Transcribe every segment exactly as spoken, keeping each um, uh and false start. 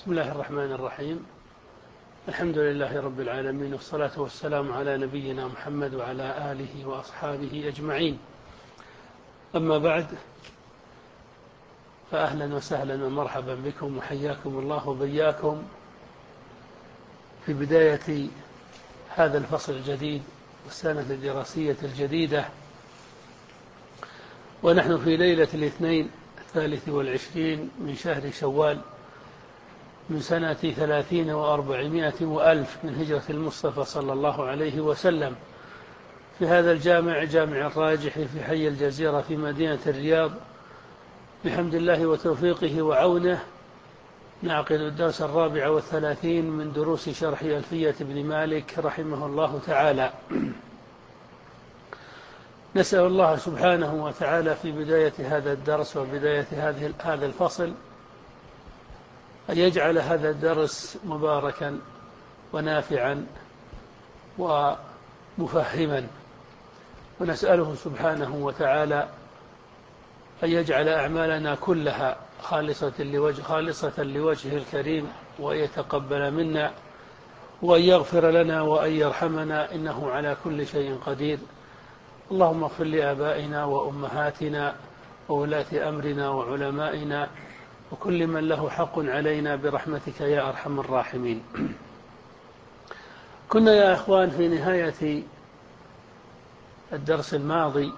بسم الله الرحمن الرحيم. الحمد لله رب العالمين، والصلاة والسلام على نبينا محمد وعلى آله وأصحابه أجمعين. أما بعد، فأهلا وسهلا ومرحبا بكم وحياكم الله وبياكم في بداية هذا الفصل الجديد والسنة الدراسية الجديدة، ونحن في ليلة الاثنين الثالث والعشرين من شهر شوال من سنة ثلاثين وأربعمائة وألف من هجرة المصطفى صلى الله عليه وسلم، في هذا الجامع جامع الراجح في حي الجزيرة في مدينة الرياض. بحمد الله وتوفيقه وعونه نعقد الدرس الرابع والثلاثين من دروس شرح ألفية ابن مالك رحمه الله تعالى. نسأل الله سبحانه وتعالى في بداية هذا الدرس وبداية هذه هذا الفصل أن يجعل هذا الدرس مباركا ونافعا ومفهما، ونسأله سبحانه وتعالى أن يجعل أعمالنا كلها خالصة لوجه خالصة لوجهه الكريم، وأن يتقبل منا، وأن يغفر لنا، وأن يرحمنا، إنه على كل شيء قدير. اللهم اغفر لآبائنا وأمهاتنا وولاة أمرنا وعلمائنا وكل من له حق علينا برحمتك يا أرحم الراحمين. كنا يا إخوان في نهاية الدرس الماضي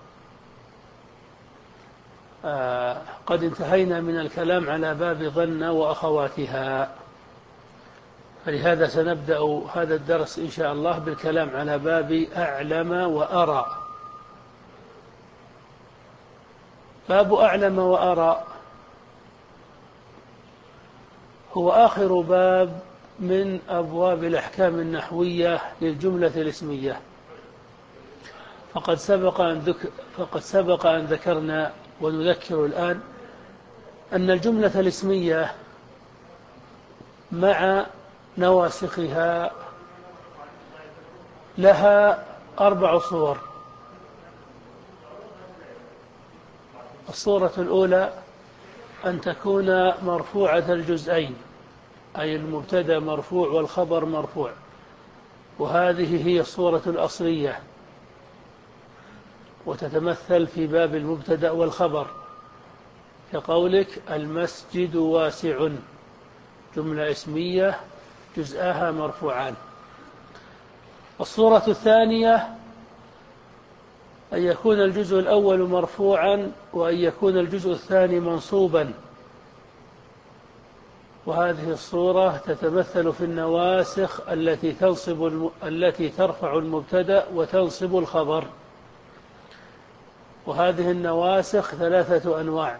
آه قد انتهينا من الكلام على باب ظن وأخواتها، فلهذا سنبدأ هذا الدرس إن شاء الله بالكلام على باب أعلم وأرى. باب أعلم وأرى هو آخر باب من أبواب الأحكام النحوية للجملة الاسمية. فقد سبق أن ذكر فقد سبق أن ذكرنا ونذكر الآن أن الجملة الاسمية مع نواسخها لها أربع صور. الصورة الأولى أن تكون مرفوعة الجزئين، أي المبتدأ مرفوع والخبر مرفوع، وهذه هي الصورة الأصلية، وتتمثل في باب المبتدأ والخبر، كقولك المسجد واسع، جملة اسمية جزءها مرفوعان. الصورة الثانية أن يكون الجزء الأول مرفوعا وأن يكون الجزء الثاني منصوبا، وهذه الصورة تتمثل في النواسخ التي تنصب الم... التي ترفع المبتدأ وتنصب الخبر. وهذه النواسخ ثلاثة أنواع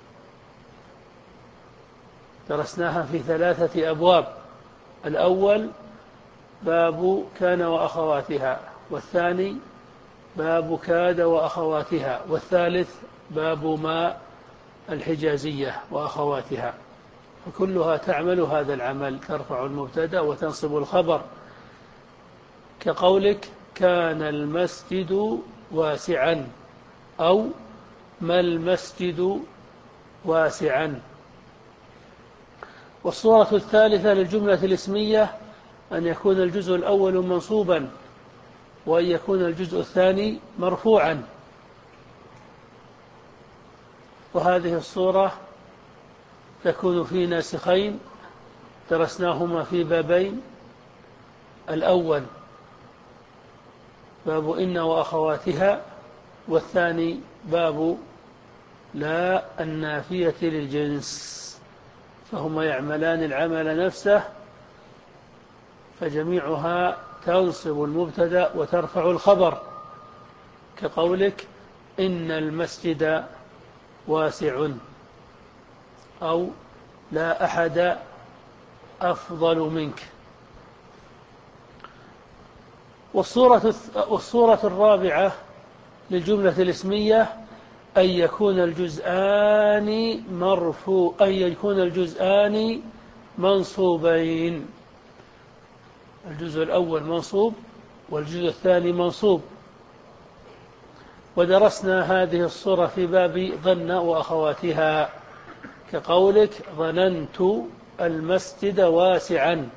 درسناها في ثلاثة أبواب. الأول باب كان وأخواتها، والثاني باب كاد وأخواتها، والثالث باب ما الحجازية وأخواتها، فكلها تعمل هذا العمل، ترفع المبتدأ وتنصب الخبر، كقولك كان المسجد واسعا، أو ما المسجد واسعا. والصورة الثالثة للجملة الاسمية أن يكون الجزء الأول منصوبا وأن يكون الجزء الثاني مرفوعا، وهذه الصورة تكون في ناسخين درسناهما في بابين. الأول باب إن وأخواتها، والثاني باب لا النافية للجنس، فهما يعملان العمل نفسه، فجميعها تنصب المبتدأ وترفع الخبر، كقولك إن المسجد واسع، أو لا أحد أفضل منك. والصورة والصورة الرابعة للجملة الاسمية أن يكون الجزءان مرفوع أن يكون الجزءان منصوبين، الجزء الأول منصوب والجزء الثاني منصوب. ودرسنا هذه الصورة في باب ظن وأخواتها، كقولك ظننت المسجد واسعا،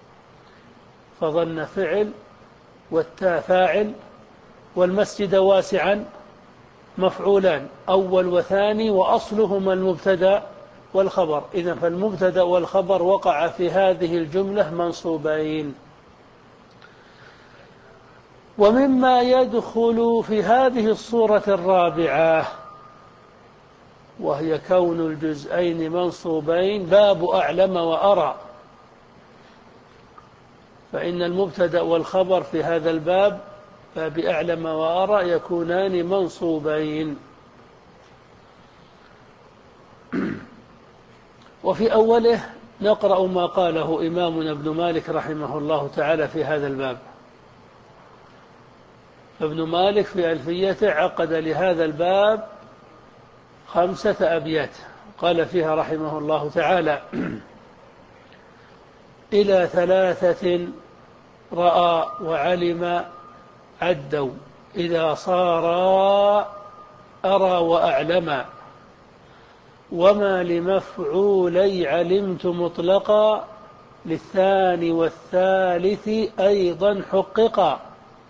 فظن فعل والتاء فاعل، والمسجد واسعا مفعولان أول وثاني، وأصلهما المبتدأ والخبر. إذن فالمبتدأ والخبر وقع في هذه الجملة منصوبين. ومما يدخل في هذه الصورة الرابعة وهي كون الجزئين منصوبين باب أعلم وأرى، فإن المبتدأ والخبر في هذا الباب باب أعلم وأرى يكونان منصوبين. وفي أوله نقرأ ما قاله إمامنا ابن مالك رحمه الله تعالى في هذا الباب. ابن مالك في ألفيته عقد لهذا الباب خمسة أبيات قال فيها رحمه الله تعالى: إلى ثلاثة رأى وعلم عدوا إذا صارا أرى وأعلما، وما لمفعولي علمت مطلقا للثاني والثالث أيضا حققا،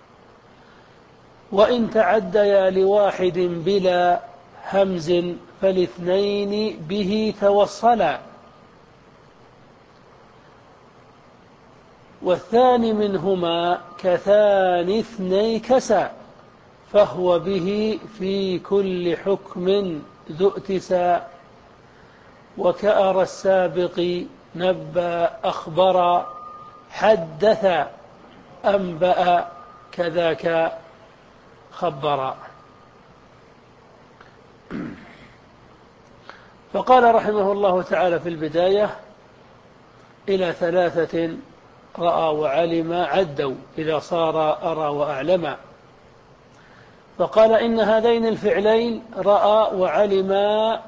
وإن تعديا لواحد بلا همز فالاثنين به توصلا، والثاني منهما كثاني اثني كسا، فهو به في كل حكم ذو ائتساء، وكأرى السابق نبأ أخبر حدث أنبأ كذاك خبر. فقال رحمه الله تعالى في البداية: إلى ثلاثة رأى وعلم عدوا إذا صار أرى وأعلم. فقال إن هذين الفعلين رأى وعلم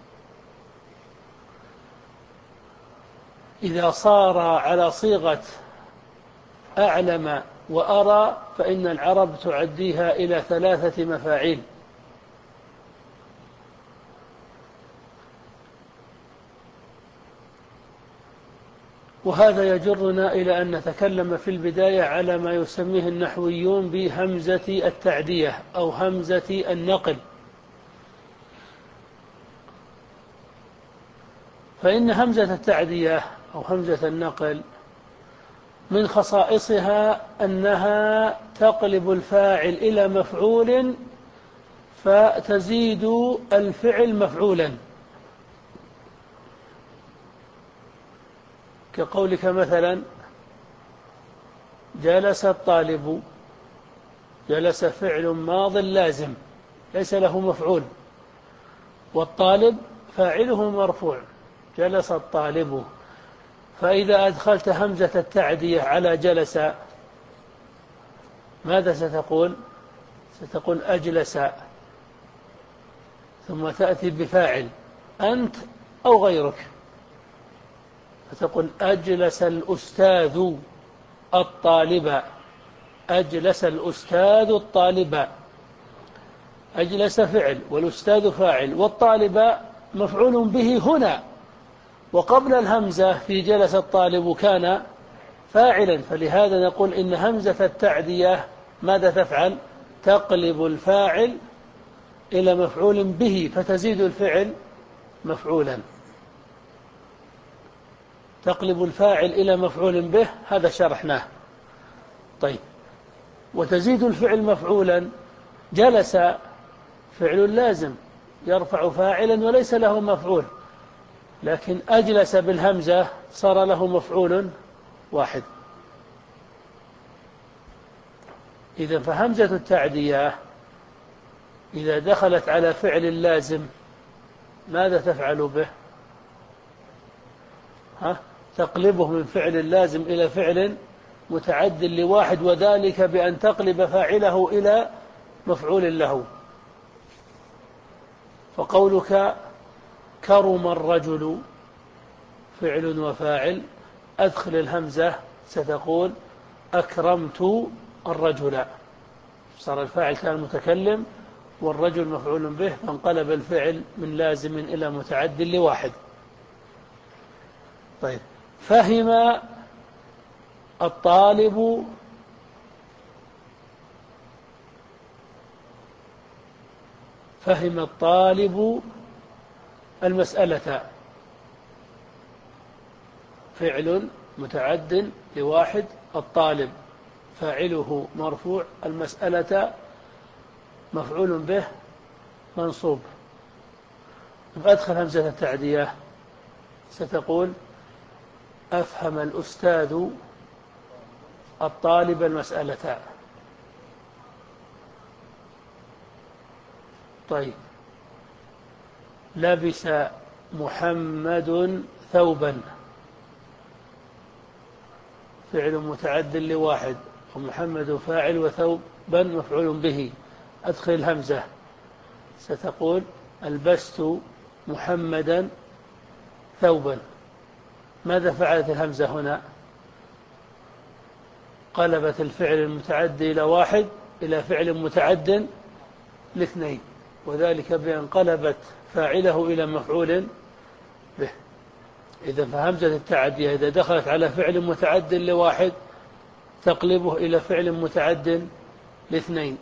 إذا صار على صيغة أعلم وأرى فإن العرب تعديها إلى ثلاثة مفاعيل. وهذا يجرنا إلى أن نتكلم في البداية على ما يسميه النحويون بهمزة التعدية أو همزة النقل. فإن همزة التعدية أو همزة النقل من خصائصها أنها تقلب الفاعل إلى مفعول فتزيد الفعل مفعولا، كقولك مثلا: جلس الطالب. جلس فعل ماض لازم ليس له مفعول، والطالب فاعله مرفوع، جلس الطالب. فإذا أدخلت همزة التعدية على جلس ماذا ستقول؟ ستقول أجلس، ثم تأتي بفاعل أنت أو غيرك، فتقول أجلس الأستاذ الطالب. أجلس الأستاذ الطالب. أجلس فعل والأستاذ فاعل والطالب مفعول به هنا، وقبل الهمزة في جلس الطالب كان فاعلا. فلهذا نقول إن همزة التعدية ماذا تفعل؟ تقلب الفاعل إلى مفعول به فتزيد الفعل مفعولا. تقلب الفاعل إلى مفعول به، هذا شرحناه. طيب، وتزيد الفعل مفعولا. جلس فعل لازم يرفع فاعلا وليس له مفعول، لكن أجلس بالهمزة صار له مفعول واحد. إذا فهمزة التعدية إذا دخلت على فعل لازم ماذا تفعل به؟ ها؟ تقلبه من فعل لازم إلى فعل متعد لواحد، وذلك بأن تقلب فاعله إلى مفعول له. فقولك كرم الرجل فعل وفاعل، أدخل الهمزة ستقول أكرمت الرجل، صار الفاعل كان متكلم والرجل مفعول به، فانقلب الفعل من لازم إلى متعد لواحد. طيب، فهم الطالب فهم الطالب المسألة. فعل متعد لواحد، الطالب فاعله مرفوع، المسألة مفعول به منصوب. فأدخل همزة التعدية، ستقول أفهم الأستاذ الطالب المسألة. طيب، لبس محمد ثوبا. فعل متعد لواحد، ومحمد فاعل وثوبا مفعول به. أدخل الهمزة، ستقول ألبست محمدا ثوبا. ماذا فعلت الهمزة هنا؟ قلبت الفعل المتعدي إلى واحد إلى فعل متعد لاثنين، وذلك بأن قلبت فاعله إلى مفعول به. إذا فهمزة التعدية إذا دخلت على فعل متعد لواحد تقلبه إلى فعل متعد لاثنين.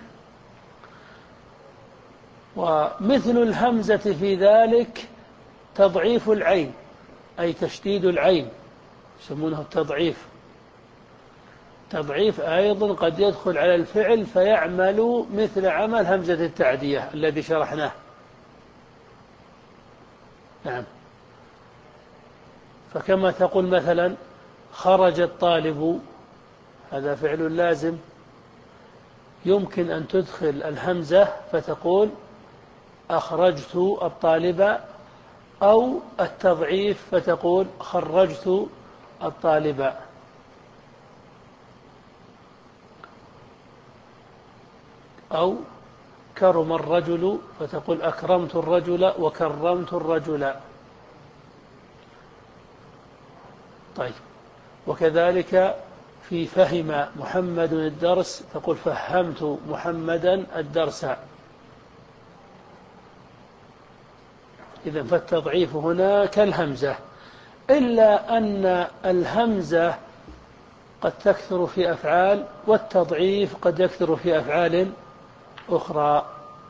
ومثل الهمزة في ذلك تضعيف العين، أي تشديد العين، يسمونه التضعيف. تضعيف أيضا قد يدخل على الفعل فيعمل مثل عمل همزة التعدية الذي شرحناه. نعم. فكما تقول مثلا خرج الطالب، هذا فعل لازم، يمكن أن تدخل الهمزة فتقول أخرجت الطالب، أو التضعيف فتقول خرجت الطالب. أو كرم الرجل فتقول أكرمت الرجل وكرمت الرجل. طيب، وكذلك في فهم محمد الدرس تقول فهمت محمدا الدرس. إذن فالتضعيف هنا كالهمزة، إلا أن الهمزة قد تكثر في أفعال، والتضعيف قد يكثر في أفعال أخرى.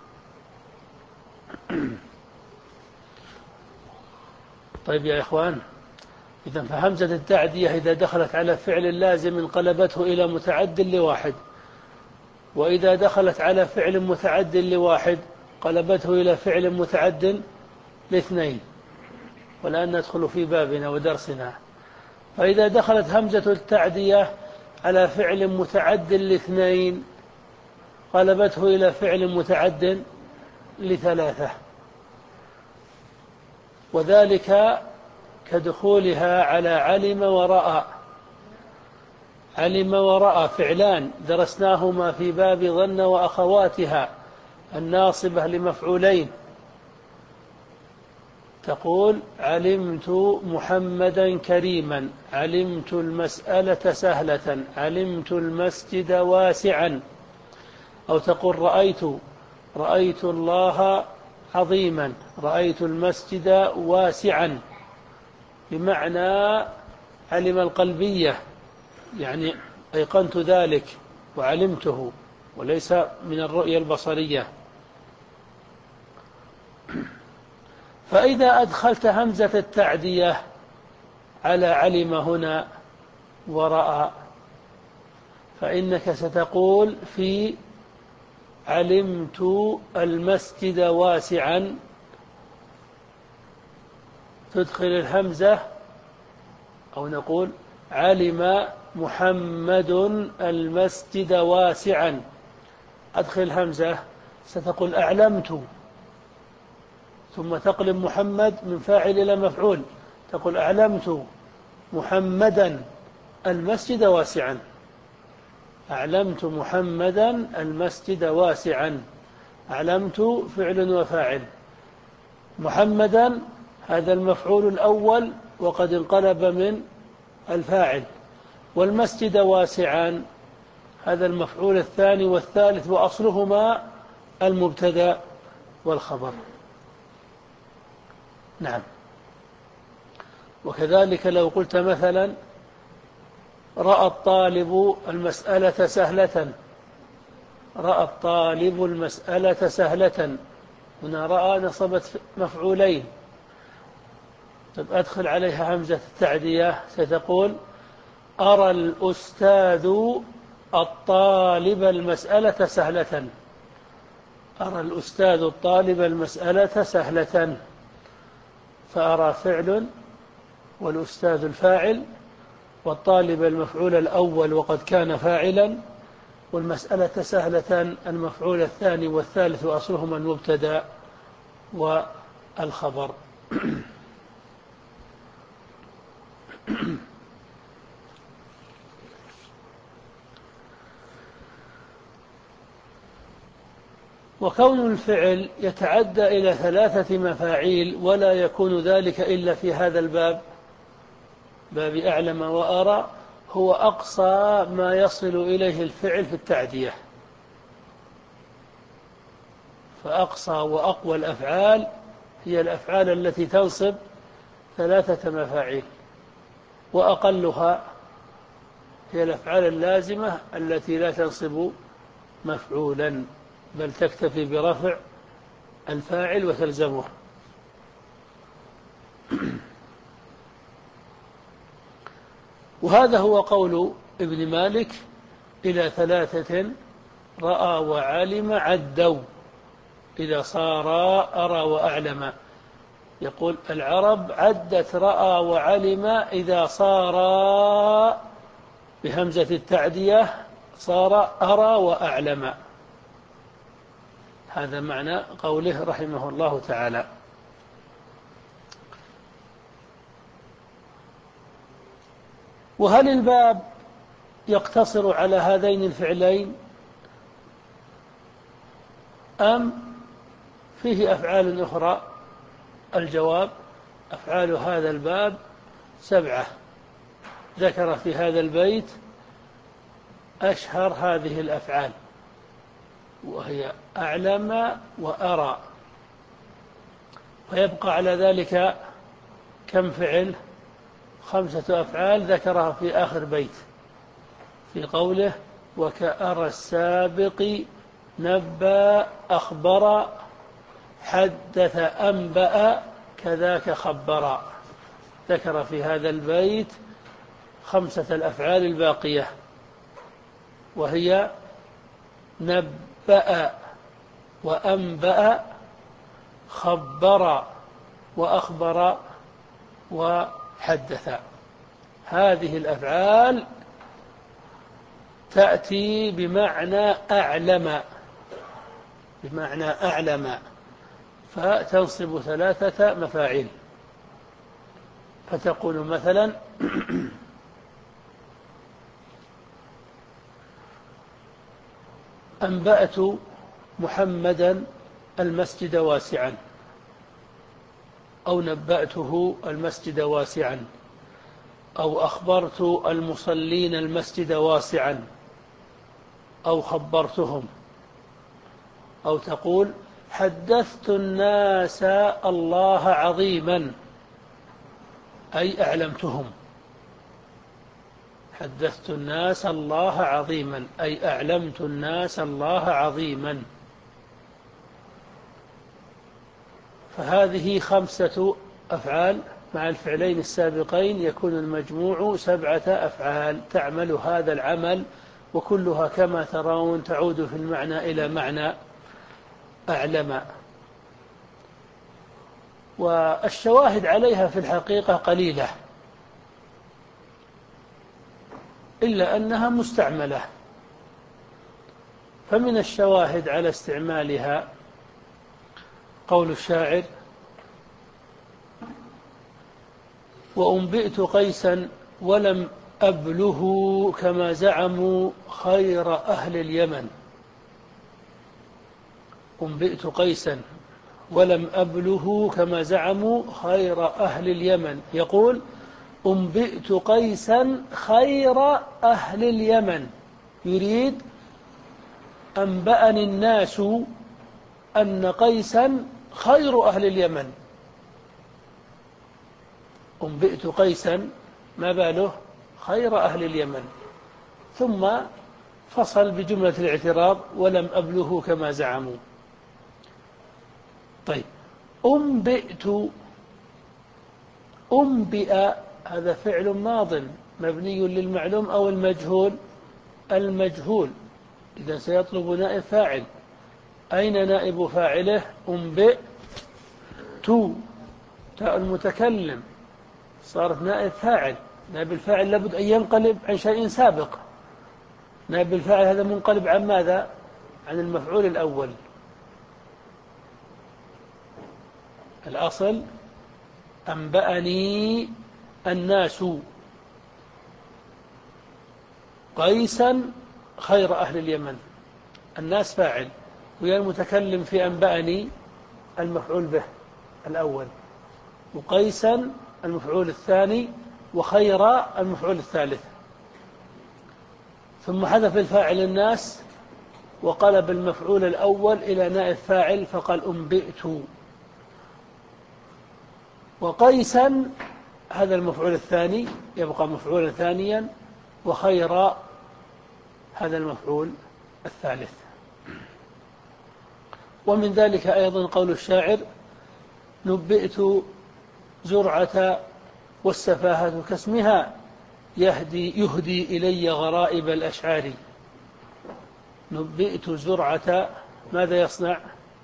طيب يا إخوان، إذن فهمزة التعدية إذا دخلت على فعل لازم انقلبته إلى متعد لواحد، وإذا دخلت على فعل متعد لواحد قلبته إلى فعل متعد لاثنين. والآن ندخل في بابنا ودرسنا. فإذا دخلت همزة التعدية على فعل متعد لاثنين قلبته إلى فعل متعد لثلاثة، وذلك كدخولها على علم ورأى. علم ورأى فعلان درسناهما في باب ظن وأخواتها الناصبة لمفعولين. تقول علمت محمدا كريما، علمت المسألة سهلة، علمت المسجد واسعا. أو تقول رأيت رأيت الله عظيما، رأيت المسجد واسعا، بمعنى علم القلبية، يعني أيقنت ذلك وعلمته، وليس من الرؤية البصرية. فإذا أدخلت همزة التعدية على علم هنا ورأى فإنك ستقول في علمت المسجد واسعا، تدخل الهمزة، أو نقول علم محمد المسجد واسعا، أدخل الهمزة، ستقول أعلمت، ثم تقلب محمد من فاعل إلى مفعول، تقول أعلمت محمدا المسجد واسعا، أعلمت محمدا المسجد واسعا. أعلمت فعل وفاعل، محمدا هذا المفعول الأول وقد انقلب من الفاعل، والمسجد واسعا هذا المفعول الثاني والثالث، وأصلهما المبتدأ والخبر. نعم. وكذلك لو قلت مثلا رأى الطالب المسألة سهلة، رأى الطالب المسألة سهلة، هنا رأى نصبت مفعولين، طب أدخل عليها همزة التعدية ستقول أرى الأستاذ الطالب المسألة سهلة، أرى الأستاذ الطالب المسألة سهلة، فأرى فعل والأستاذ الفاعل والطالب المفعول الأول وقد كان فاعلا، والمسألة سهلة المفعول الثاني والثالث أصلهما المبتدأ والخبر. وكون الفعل يتعدى إلى ثلاثة مفاعيل ولا يكون ذلك إلا في هذا الباب، باب أعلم وأرى، هو أقصى ما يصل إليه الفعل في التعدية، فأقصى وأقوى الأفعال هي الأفعال التي تنصب ثلاثة مفاعيل، وأقلها هي الأفعال اللازمة التي لا تنصب مفعولا بل تكتفي برفع الفاعل وتلزمه. وهذا هو قول ابن مالك إلى ثلاثة رأى وعلم عدوا إذا صار أرى وأعلم، يقول العرب عدت رأى وعلم إذا صار بهمزة التعدية صار أرى وأعلم، هذا معنى قوله رحمه الله تعالى. وهل الباب يقتصر على هذين الفعلين أم فيه أفعال أخرى؟ الجواب أفعال هذا الباب سبعة، ذكر في هذا البيت أشهر هذه الأفعال وهي أعلم وأرى، ويبقى على ذلك كم فعل؟ خمسة أفعال ذكرها في آخر بيت في قوله وكأرى السابق نبأ أخبر حدث أنبأ كذاك خبر، ذكر في هذا البيت خمسة الأفعال الباقية وهي نبأ وأنبأ خبر وأخبر وحدث. هذه الأفعال تأتي بمعنى أعلم، بمعنى أعلم، فتنصب ثلاثة مفاعيل، فتقول مثلا أنبأت محمدا المسجد واسعا، أو نبأته المسجد واسعا، أو أخبرت المصلين المسجد واسعا، أو خبرتهم، أو تقول حدثت الناس الله عظيما أي أعلمتهم، حدثت الناس الله عظيما أي أعلمت الناس الله عظيما. فهذه خمسة أفعال مع الفعلين السابقين يكون المجموع سبعة أفعال تعمل هذا العمل، وكلها كما ترون تعود في المعنى إلى معنى أعلم. والشواهد عليها في الحقيقة قليلة إلا أنها مستعملة. فمن الشواهد على استعمالها قول الشاعر وأنبئت قيسا ولم أبله كما زعموا خير أهل اليمن، أنبئت قيسا ولم أبله كما زعموا خير أهل اليمن، يقول أنبئت قيسا خير أهل اليمن، يريد أنبأني الناس أن قيسا خير أهل اليمن، أنبئت قيسا ما باله خير أهل اليمن، ثم فصل بجملة الاعتراض ولم أبله كما زعموا. طيب، أنبئت، أنبئ هذا فعل ماض مبني للمعلوم أو المجهول؟ المجهول، إذا سيطلب نائب فاعل. أين نائب فاعله؟ أنبئت، تاء المتكلم صارت نائب فاعل. نائب الفاعل لابد أن ينقلب عن شيء سابق. نائب الفاعل هذا منقلب عن ماذا؟ عن المفعول الأول. الأصل أنبأني الناس قيسا خير أهل اليمن. الناس فاعل، ويا المتكلم في أنبأني المفعول به الأول، وقيسا المفعول الثاني، وخير المفعول الثالث. ثم حذف الفاعل الناس وقلب المفعول الأول إلى نائب فاعل فقال أنبئت. وقيسا هذا المفعول الثاني يبقى مفعولا ثانيا، وخير هذا المفعول الثالث. ومن ذلك أيضا قول الشاعر: نبئت زرعة والسفاهة كاسمها يهدي, يهدي إلي غرائب الأشعار. نبئت زرعة ماذا يصنع؟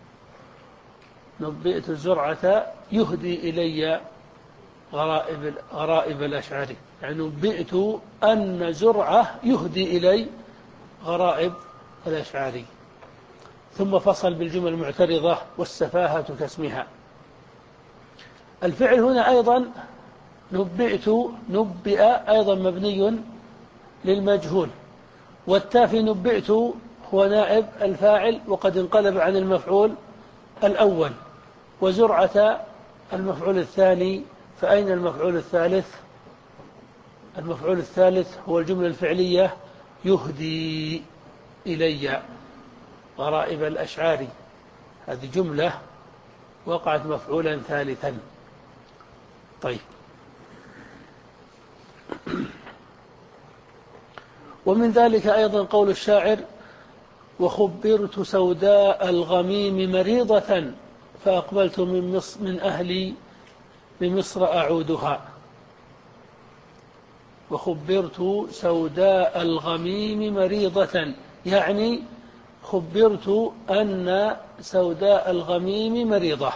نبئت زرعة يهدي إلي غرائب, غرائب الأشعار، يعني نبئت أن زرعة يهدي إلي غرائب الأشعار. ثم فصل بالجمل المعترضة: والسفاهة كاسمها. الفعل هنا أيضا نبئت، نبئ أيضا مبني للمجهول، والتاء في نبئت هو نائب الفاعل وقد انقلب عن المفعول الأول، وزرعة المفعول الثاني. فأين المفعول الثالث؟ المفعول الثالث هو الجملة الفعلية يهدي إلي غرائب الأشعار. هذه جملة وقعت مفعولا ثالثا. طيب، ومن ذلك أيضا قول الشاعر: وخبرت سوداء الغميم مريضة فأقبلت من, مصر من أهلي بمصر أعودها. وخبرت سوداء الغميم مريضة، يعني خبرت أن سوداء الغميم مريضة.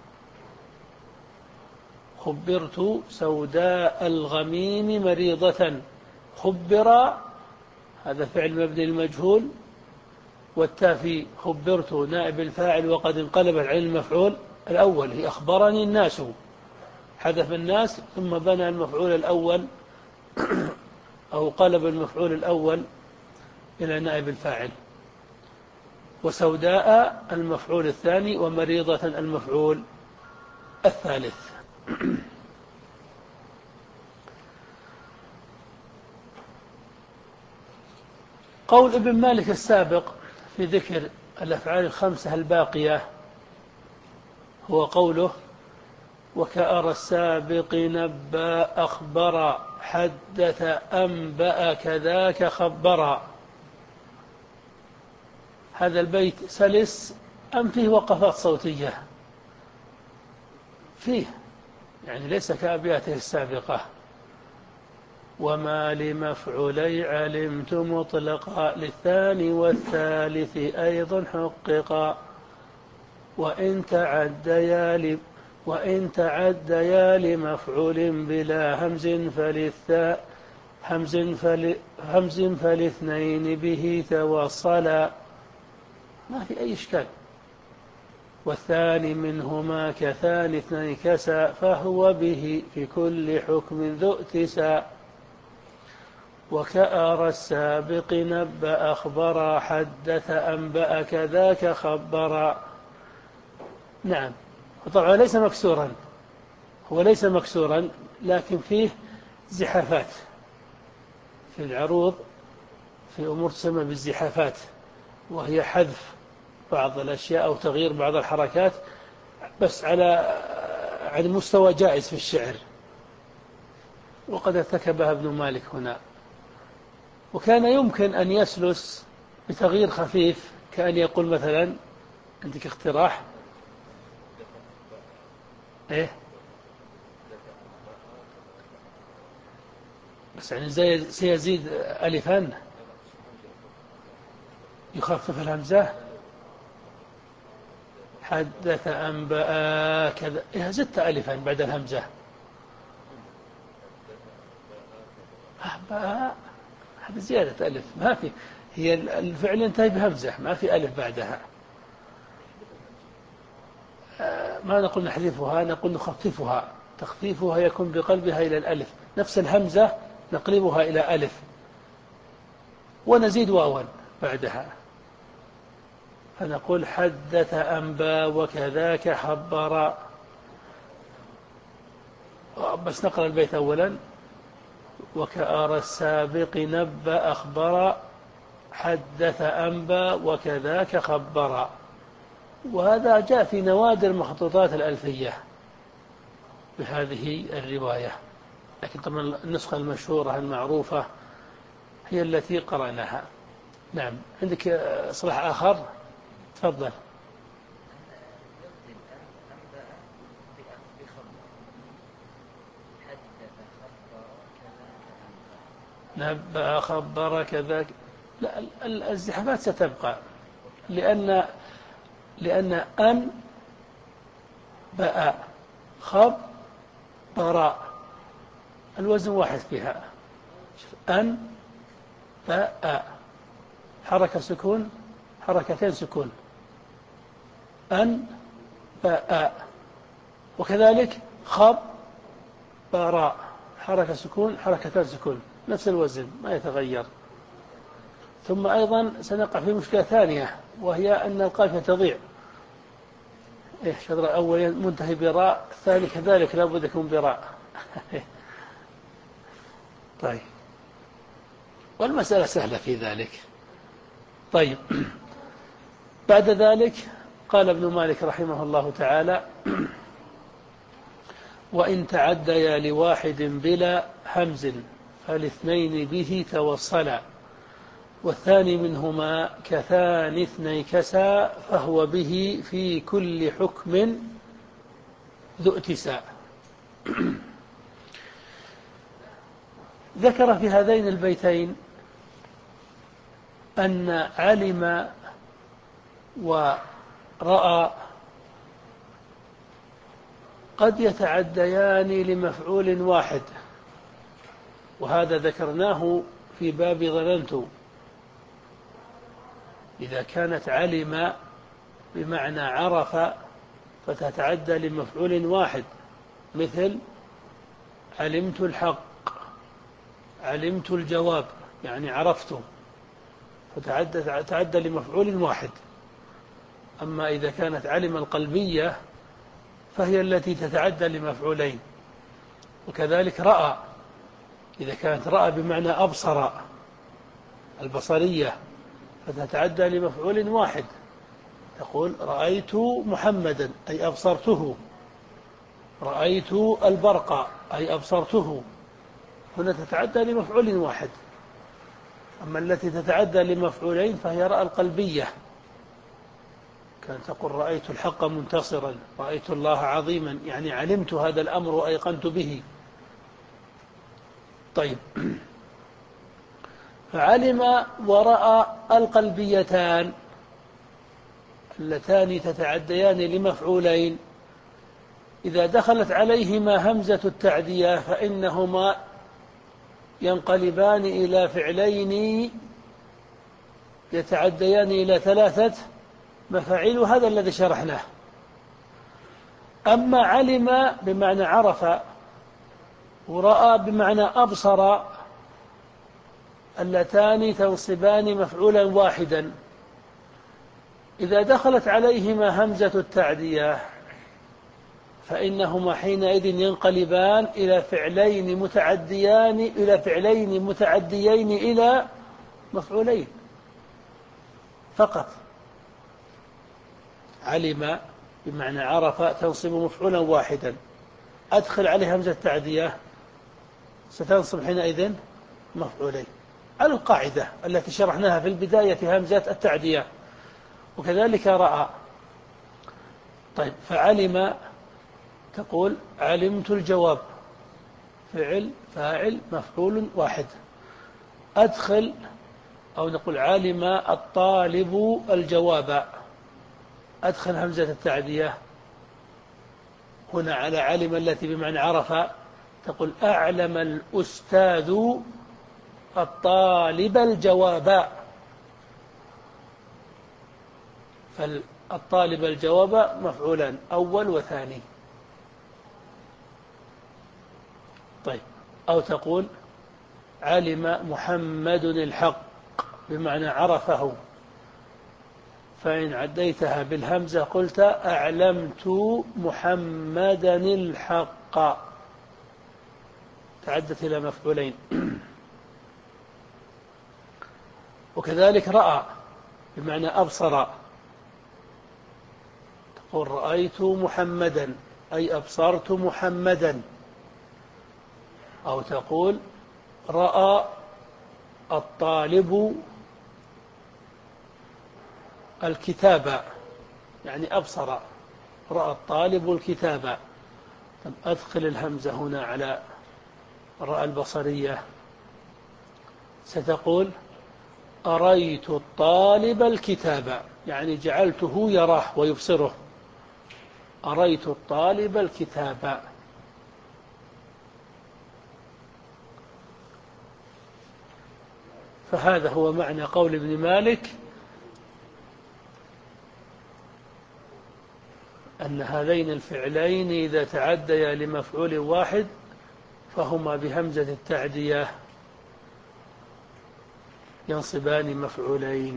خبرت سوداء الغميم مريضة. خبر هذا فعل مبني المجهول، والتاء في خبرت نائب الفاعل وقد انقلبت عن المفعول الأول، هي أخبرني الناس، حذف الناس ثم بنى المفعول الأول أو قلب المفعول الأول إلى نائب الفاعل. وسوداء المفعول الثاني، ومريضة المفعول الثالث. قول ابن مالك السابق في ذكر الأفعال الخمسة الباقية هو قوله: وكأرى السابق نبأ أخبر حدث أنبأ كذاك خبر. هذا البيت سلس أم فيه وقفات صوتية؟ فيه، يعني ليس كأبياته السابقة. وما لمفعولي علمت مطلقا للثاني والثالث أيضا حققا. وإن تعديا وإن تعديا لمفعول بلا همز فللثاء همز, فل همز فالاثنين به توصلا. ما في أي إشكال. والثاني منهما كثاني اثنين كسا فهو به في كل حكم ذو ائتسا. وكأرى السابق نبأ أخبر حدث أنبأ كذاك خبر. نعم، طبعا ليس مكسورا، هو ليس مكسورا لكن فيه زحافات في العروض، في أمور تسمى بالزحافات، وهي حذف بعض الأشياء أو تغيير بعض الحركات، بس على على مستوى جائز في الشعر. وقد ارتكبها ابن مالك هنا. وكان يمكن أن يسلس بتغيير خفيف، كأن يقول مثلا، عندك اقتراح؟ إيه؟ بس يعني زي سيزيد ألفا، يخفف الهمزة. حدث أنبأ كذا، إيه زدت ألفا بعد الهمزة. أنبأ هذا زيادة ألف، ما في، هي الفعل انتهي بهمزة، ما في ألف بعدها. ما نقول نحذفها، نقول نخففها. تخفيفها يكون بقلبها إلى الألف، نفس الهمزة نقلبها إلى ألف ونزيد واوا بعدها، فنقول حدث أنبا وكذاك خبر. بس نقرأ البيت أولا. وكأرى السابق نبأ أخبر، حدث أنبا وكذاك خبر. وهذا جاء في نوادر مخطوطات الألفية بهذه الرواية، لكن طبعا النسخة المشهورة المعروفة هي التي قرأناها. نعم. عندك إصلاح آخر؟ تفضل. نبأ خبر كذاك، لا، الازدحامات ستبقى، لأن لأن أن بأ خب براء الوزن واحد فيها. أن باء حركة سكون، حركتين سكون. أن باء. وكذلك خب براء حركة سكون، حركتين سكون، نفس الوزن ما يتغير. ثم أيضا سنقع في مشكلة ثانية، وهي أن القافية تضيع. إيه شطر أول منتهي براء، الثاني كذلك لا بد يكون براء. طيب، والمسألة سهلة في ذلك. طيب، بعد ذلك قال ابن مالك رحمه الله تعالى: وإن تعديا لواحد بلا همز فالاثنين به توصلا، والثاني منهما كثاني اثني كسا، فهو به في كل حكم ذو اتساء. ذكر في هذين البيتين أن علم ورأى قد يتعديان لمفعول واحد، وهذا ذكرناه في باب ظننت. إذا كانت علم بمعنى عرف فتتعدى لمفعول واحد، مثل علمت الحق، علمت الجواب، يعني عرفته، فتتعدى لمفعول واحد. أما إذا كانت علم القلبية فهي التي تتعدى لمفعولين. وكذلك رأى، إذا كانت رأى بمعنى أبصر، البصرية، فتتعدى لمفعول واحد، تقول رأيت محمدا أي أبصرته، رأيت البرق أي أبصرته، هنا تتعدى لمفعول واحد. أما التي تتعدى لمفعولين فهي رأى القلبية، كان تقول رأيت الحق منتصرا، رأيت الله عظيما، يعني علمت هذا الأمر وأيقنت به. طيب، فعلم ورأى القلبيتان اللتان تتعديان لمفعولين، إذا دخلت عليهما همزة التعدية فإنهما ينقلبان إلى فعلين يتعديان إلى ثلاثة مفاعيل، هذا الذي شرحناه. أما علم بمعنى عرف ورأى بمعنى أبصر اللتان تنصبان مفعولا واحدا، إذا دخلت عليهما همزة التعدية فإنهما حينئذ ينقلبان إلى فعلين متعديان إلى فعلين متعديين إلى مفعولين فقط. علم بمعنى عرف تنصب مفعولا واحدا، أدخل عليه همزة التعدية ستنصب حينئذ مفعولين على القاعدة التي شرحناها في البداية، همزة التعدية. وكذلك رأى. طيب، فعلم تقول علمت الجواب، فعل فاعل مفعول واحد. أدخل أو نقول علم الطالب الجواب، أدخل همزة التعدية هنا على علم التي بمعنى عرف، تقول أعلم الأستاذ الطالب الجواب، فالطالب الجواب مفعولان أول وثاني. طيب، أو تقول علم محمد الحق بمعنى عرفه، فإن عديتها بالهمزة قلت أعلمت محمدا الحق، تعدت إلى مفعولين. وكذلك رأى بمعنى أبصر، تقول رأيت محمدا أي أبصرت محمدا. أو تقول رأى الطالب الكتاب، يعني أبصر، رأى الطالب الكتاب. أدخل الهمزة هنا على رأى البصرية، ستقول أريت الطالب الكتاب، يعني جعلته يراه ويبصره، أريت الطالب الكتاب. فهذا هو معنى قول ابن مالك أن هذين الفعلين إذا تعديا لمفعول واحد فهما بهمزة التعدية ينصبان مفعولين.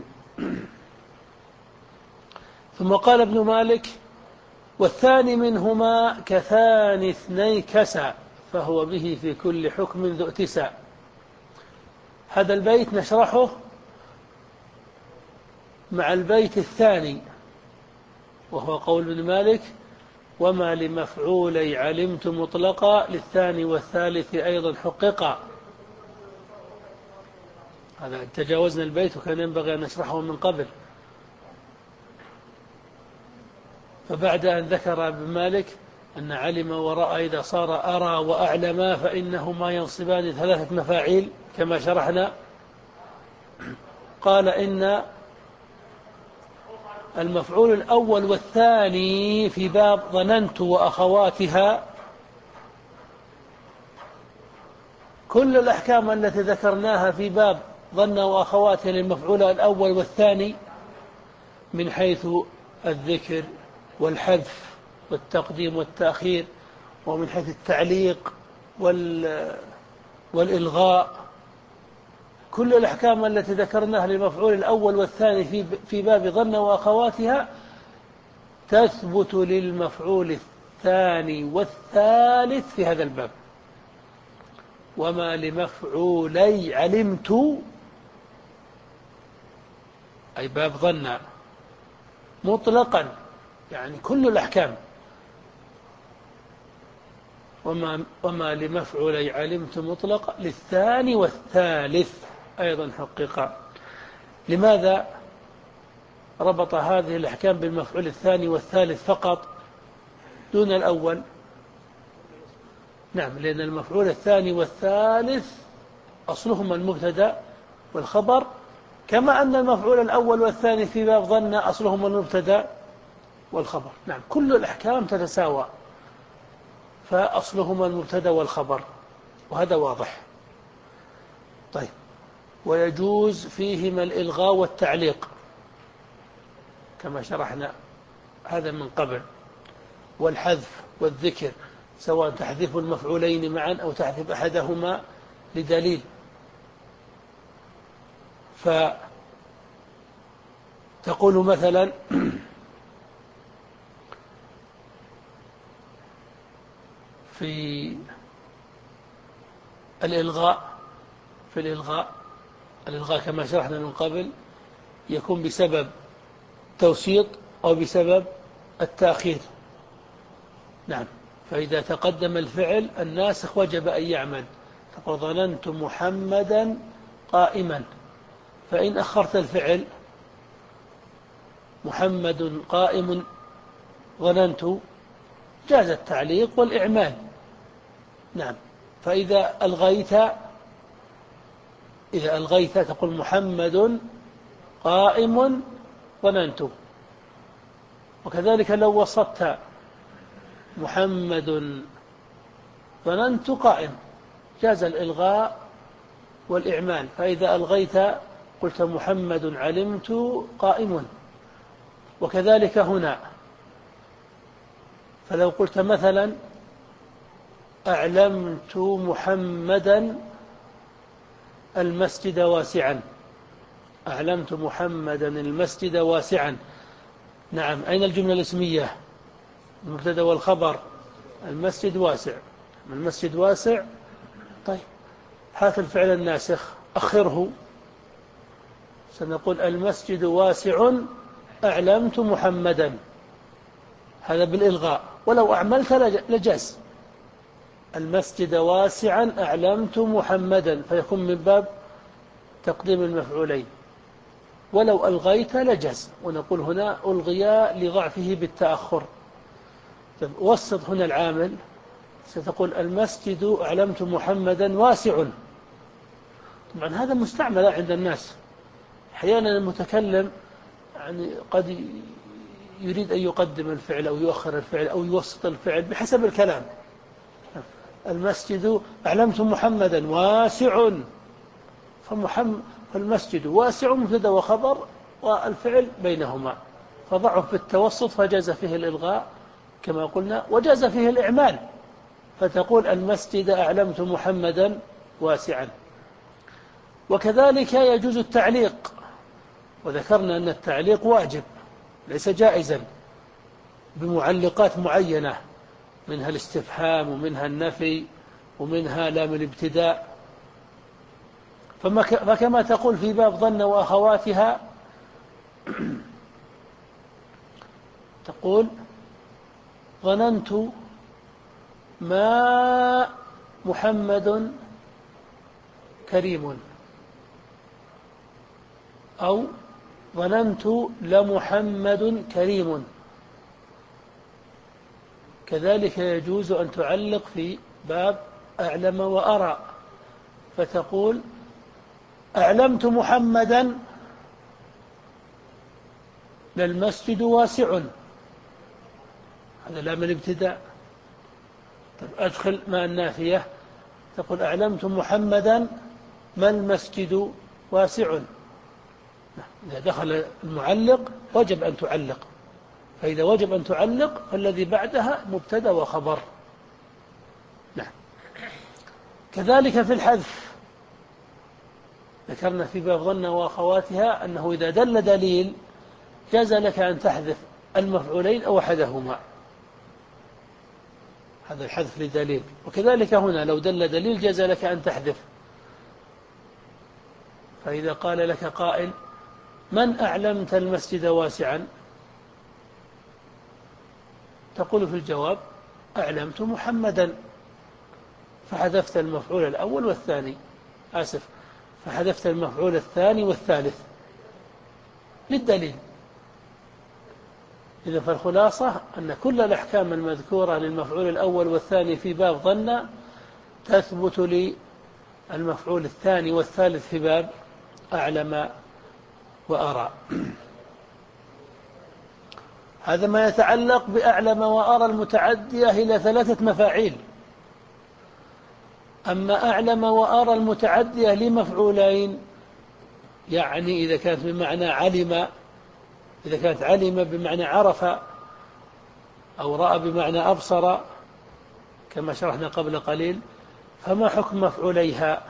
ثم قال ابن مالك والثاني منهما كثاني اثني كسى، فهو به في كل حكم ذو اتسى. هذا البيت نشرحه مع البيت الثاني، وهو قول ابن مالك وما لمفعولي علمت مطلقا للثاني والثالث أيضا حققا. هذا تجاوزنا البيت وكان ينبغي أن نشرحه من قبل. فبعد أن ذكر ابن مالك أن علم ورأى إذا صار أرى وأعلم فإنهما ينصبان ثلاثة مفاعيل كما شرحنا، قال إن المفعول الأول والثاني في باب ظننت وأخواتها كل الأحكام التي ذكرناها في باب ظن وأخواتها للمفعول الأول والثاني من حيث الذكر والحذف والتقديم والتأخير، ومن حيث التعليق والإلغاء، كل الأحكام التي ذكرناها للمفعول الأول والثاني في في باب ظن وأخواتها تثبت للمفعول الثاني والثالث في هذا الباب. وما لمفعولي علمت أي باب ظن مطلقا، يعني كل الأحكام. وما, وما لمفعولي علمت مطلقا للثاني والثالث أيضا حققا. لماذا ربط هذه الأحكام بالمفعول الثاني والثالث فقط دون الأول؟ نعم، لأن المفعول الثاني والثالث أصلهما المبتدأ والخبر، كما أن المفعول الأول والثاني في باب ظن أصلهما المبتدأ والخبر. نعم، كل الأحكام تتساوى، فأصلهما المبتدأ والخبر، وهذا واضح. طيب، ويجوز فيهما الإلغاء والتعليق كما شرحنا هذا من قبل، والحذف والذكر، سواء تحذف المفعولين معا أو تحذف أحدهما لدليل. فتقول مثلا في الإلغاء في الإلغاء الإلغاء كما شرحنا من قبل يكون بسبب توسيط أو بسبب التأخير. نعم، فإذا تقدم الفعل الناسخ وجب أن يعمل، تقول ظننت محمدا قائما، فإن أخرت الفعل محمد قائم ظننت جاز التعليق والإعمال. نعم. فإذا ألغيت إذا ألغيت تقول محمد قائم ظننت. وكذلك لو وسطت محمد ظننت قائم جاز الإلغاء والإعمال. فإذا ألغيت قلت محمد علمت قائم. وكذلك هنا، فلو قلت مثلا أعلمت محمدا المسجد واسعا، أعلمت محمدا المسجد واسعا. نعم. أين الجملة الاسمية؟ المبتدأ والخبر. المسجد واسع. المسجد واسع. طيب، هات الفعل الناسخ أخره، سنقول المسجد واسع أعلمت محمدا، هذا بالإلغاء. ولو أعملت لجاز. المسجد واسعا أعلمت محمدا، فيكون من باب تقديم المفعولين. ولو ألغيت لجاز، ونقول هنا ألغي لضعفه بالتأخر. وسط هنا العامل، ستقول المسجد أعلمت محمدا واسع. طبعا هذا مستعمل عند الناس. أحيانا المتكلم يعني قد يريد أن يقدم الفعل أو يؤخر الفعل أو يوسط الفعل بحسب الكلام. المسجد أعلمت محمدا واسع، فمحمد فالمسجد واسع مبتدأ وخبر والفعل بينهما، فضعف بالتوسط فجاز فيه الإلغاء كما قلنا، وجاز فيه الإعمال، فتقول المسجد أعلمت محمدا واسعا. وكذلك يجوز التعليق، وذكرنا أن التعليق واجب ليس جائزا، بمعلقات معينة، منها الاستفهام ومنها النفي ومنها لام الابتداء. فكما تقول في باب ظن وأخواتها تقول ظننت ما محمد كريم، أو ظننت لمحمد كريم. كذلك يجوز أن تعلق في باب أعلم وأرى، فتقول أعلمت محمدا للمسجد واسع، هذا لام الابتداء. طيب أدخل مع النافية، تقول أعلمت محمدا ما المسجد واسع. إذا دخل المعلق وجب أن تعلق، فإذا وجب أن تعلق فالذي بعدها مبتدأ وخبر. نعم. كذلك في الحذف، ذكرنا في باب ظن وأخواتها أنه إذا دل دليل جاز لك أن تحذف المفعولين أو أحدهما، هذا الحذف لدليل. وكذلك هنا لو دل دليل جاز لك أن تحذف. فإذا قال لك قائل من أعلمت المسجد واسعا، تقول في الجواب أعلمت محمدا، فحذفت المفعول الأول والثاني، آسف فحذفت المفعول الثاني والثالث للدليل. إذا فالخلاصة أن كل الأحكام المذكورة للمفعول الأول والثاني في باب ظن تثبت للمفعول الثاني والثالث في باب أعلم وأرى. هذا ما يتعلق بأعلم وأرى المتعدية إلى ثلاثة مفاعيل. أما أعلم وأرى المتعدية لمفعولين، يعني إذا كانت بمعنى علم، إذا كانت علم بمعنى عرف، أو رأى بمعنى أبصر كما شرحنا قبل قليل، فما حكم مفعوليها؟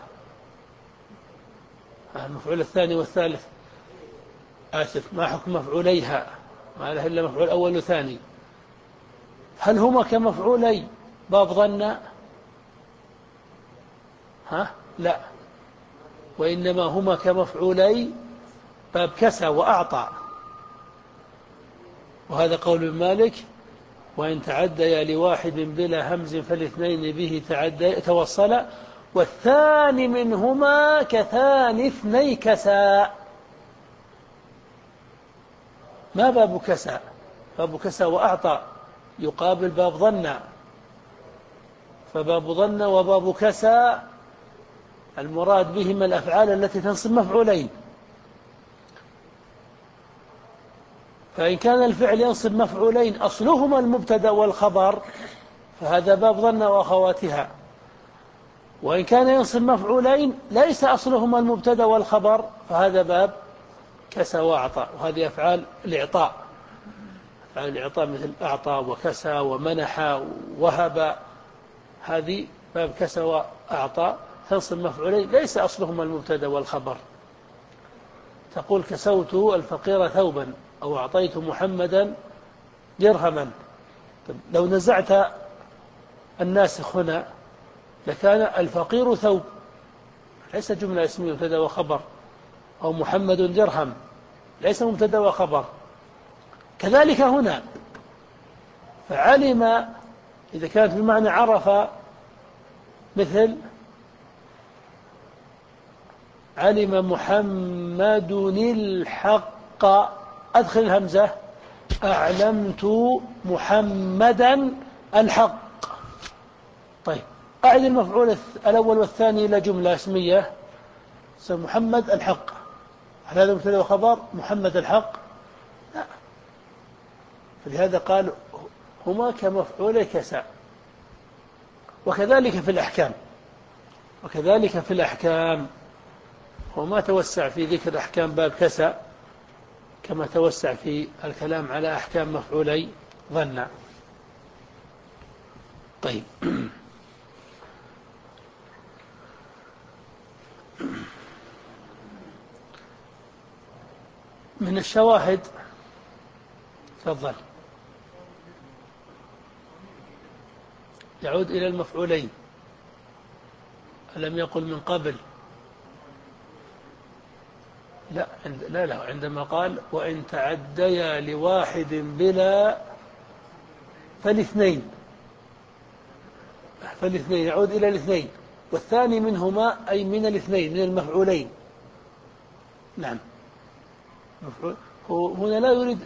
المفعول الثاني والثالث، آسف ما حكم مفعوليها؟ ما له إلا مفعول أول وثاني. هل هما كمفعولي باب ظن؟ ها؟ لا، وإنما هما كمفعولي باب كسى وأعطى. وهذا قول ابن مالك وإن تعديا لواحد بلا همز فالاثنين به تعدي توصلا، والثاني منهما كثاني اثني كساء. ما باب كساء؟ باب كساء وأعطى يقابل باب ظن، فباب ظن وباب كساء المراد بهما الأفعال التي تنصب مفعولين. فإن كان الفعل ينصب مفعولين أصلهما المبتدأ والخبر فهذا باب ظن وأخواتها، وإن كان ينصب مفعولين ليس أصلهما المبتدأ والخبر فهذا باب كسى وأعطى. وهذه أفعال الإعطاء، أفعال الإعطاء مثل أعطى وكسى ومنح وهب، هذه باب كسى وأعطى تنصب مفعولين ليس أصلهما المبتدأ والخبر. تقول كسوت الفقير ثوبا أو أعطيت محمدا درهما. لو نزعت الناسخ هنا لكان الفقير ثوب، ليس جملة اسمية مبتدأ وخبر، أو محمد درهم ليس مبتدأ وخبر. كذلك هنا فعلم إذا كانت بمعنى عرف، مثل علم محمد الحق، أدخل الهمزة، أعلمت محمدا الحق. طيب أعد المفعول الأول والثاني إلى جملة اسمية، محمد الحق، هل هذا مبتدأ وخبر محمد الحق؟ لا. فلهذا قال هما كمفعول كساء. وكذلك في الأحكام، وكذلك في الأحكام وما توسع في ذكر أحكام باب كساء كما توسع في الكلام على أحكام مفعولي ظن. طيب من الشواهد، تفضل، يعود إلى المفعولين. ألم يقل من قبل؟ لا لا لا عندما قال وإن تعديا لواحد بلا فالاثنين، فالاثنين يعود إلى الاثنين، والثاني منهما أي من الاثنين من المفعولين. نعم، هو هنا لا يريد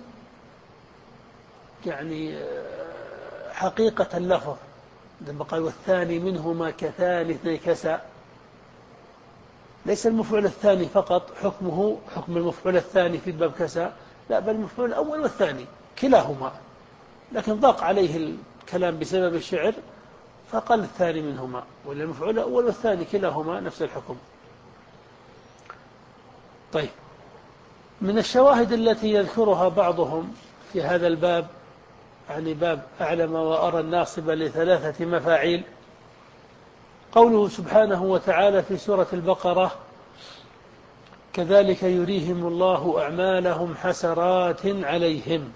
يعني حقيقة اللفظ عندما قال والثاني منهما كثاني اثني كساء، ليس المفعول الثاني فقط حكمه حكم المفعول الثاني في باب كساء، لا بل المفعول الأول والثاني كلاهما، لكن ضاق عليه الكلام بسبب الشعر فقال الثاني منهما، ولا المفعول الأول والثاني كلاهما نفس الحكم. طيب من الشواهد التي يذكرها بعضهم في هذا الباب، يعني باب أعلم وأرى الناصب لثلاثة مفاعيل، قوله سبحانه وتعالى في سورة البقرة كذلك يريهم الله أعمالهم حسرات عليهم،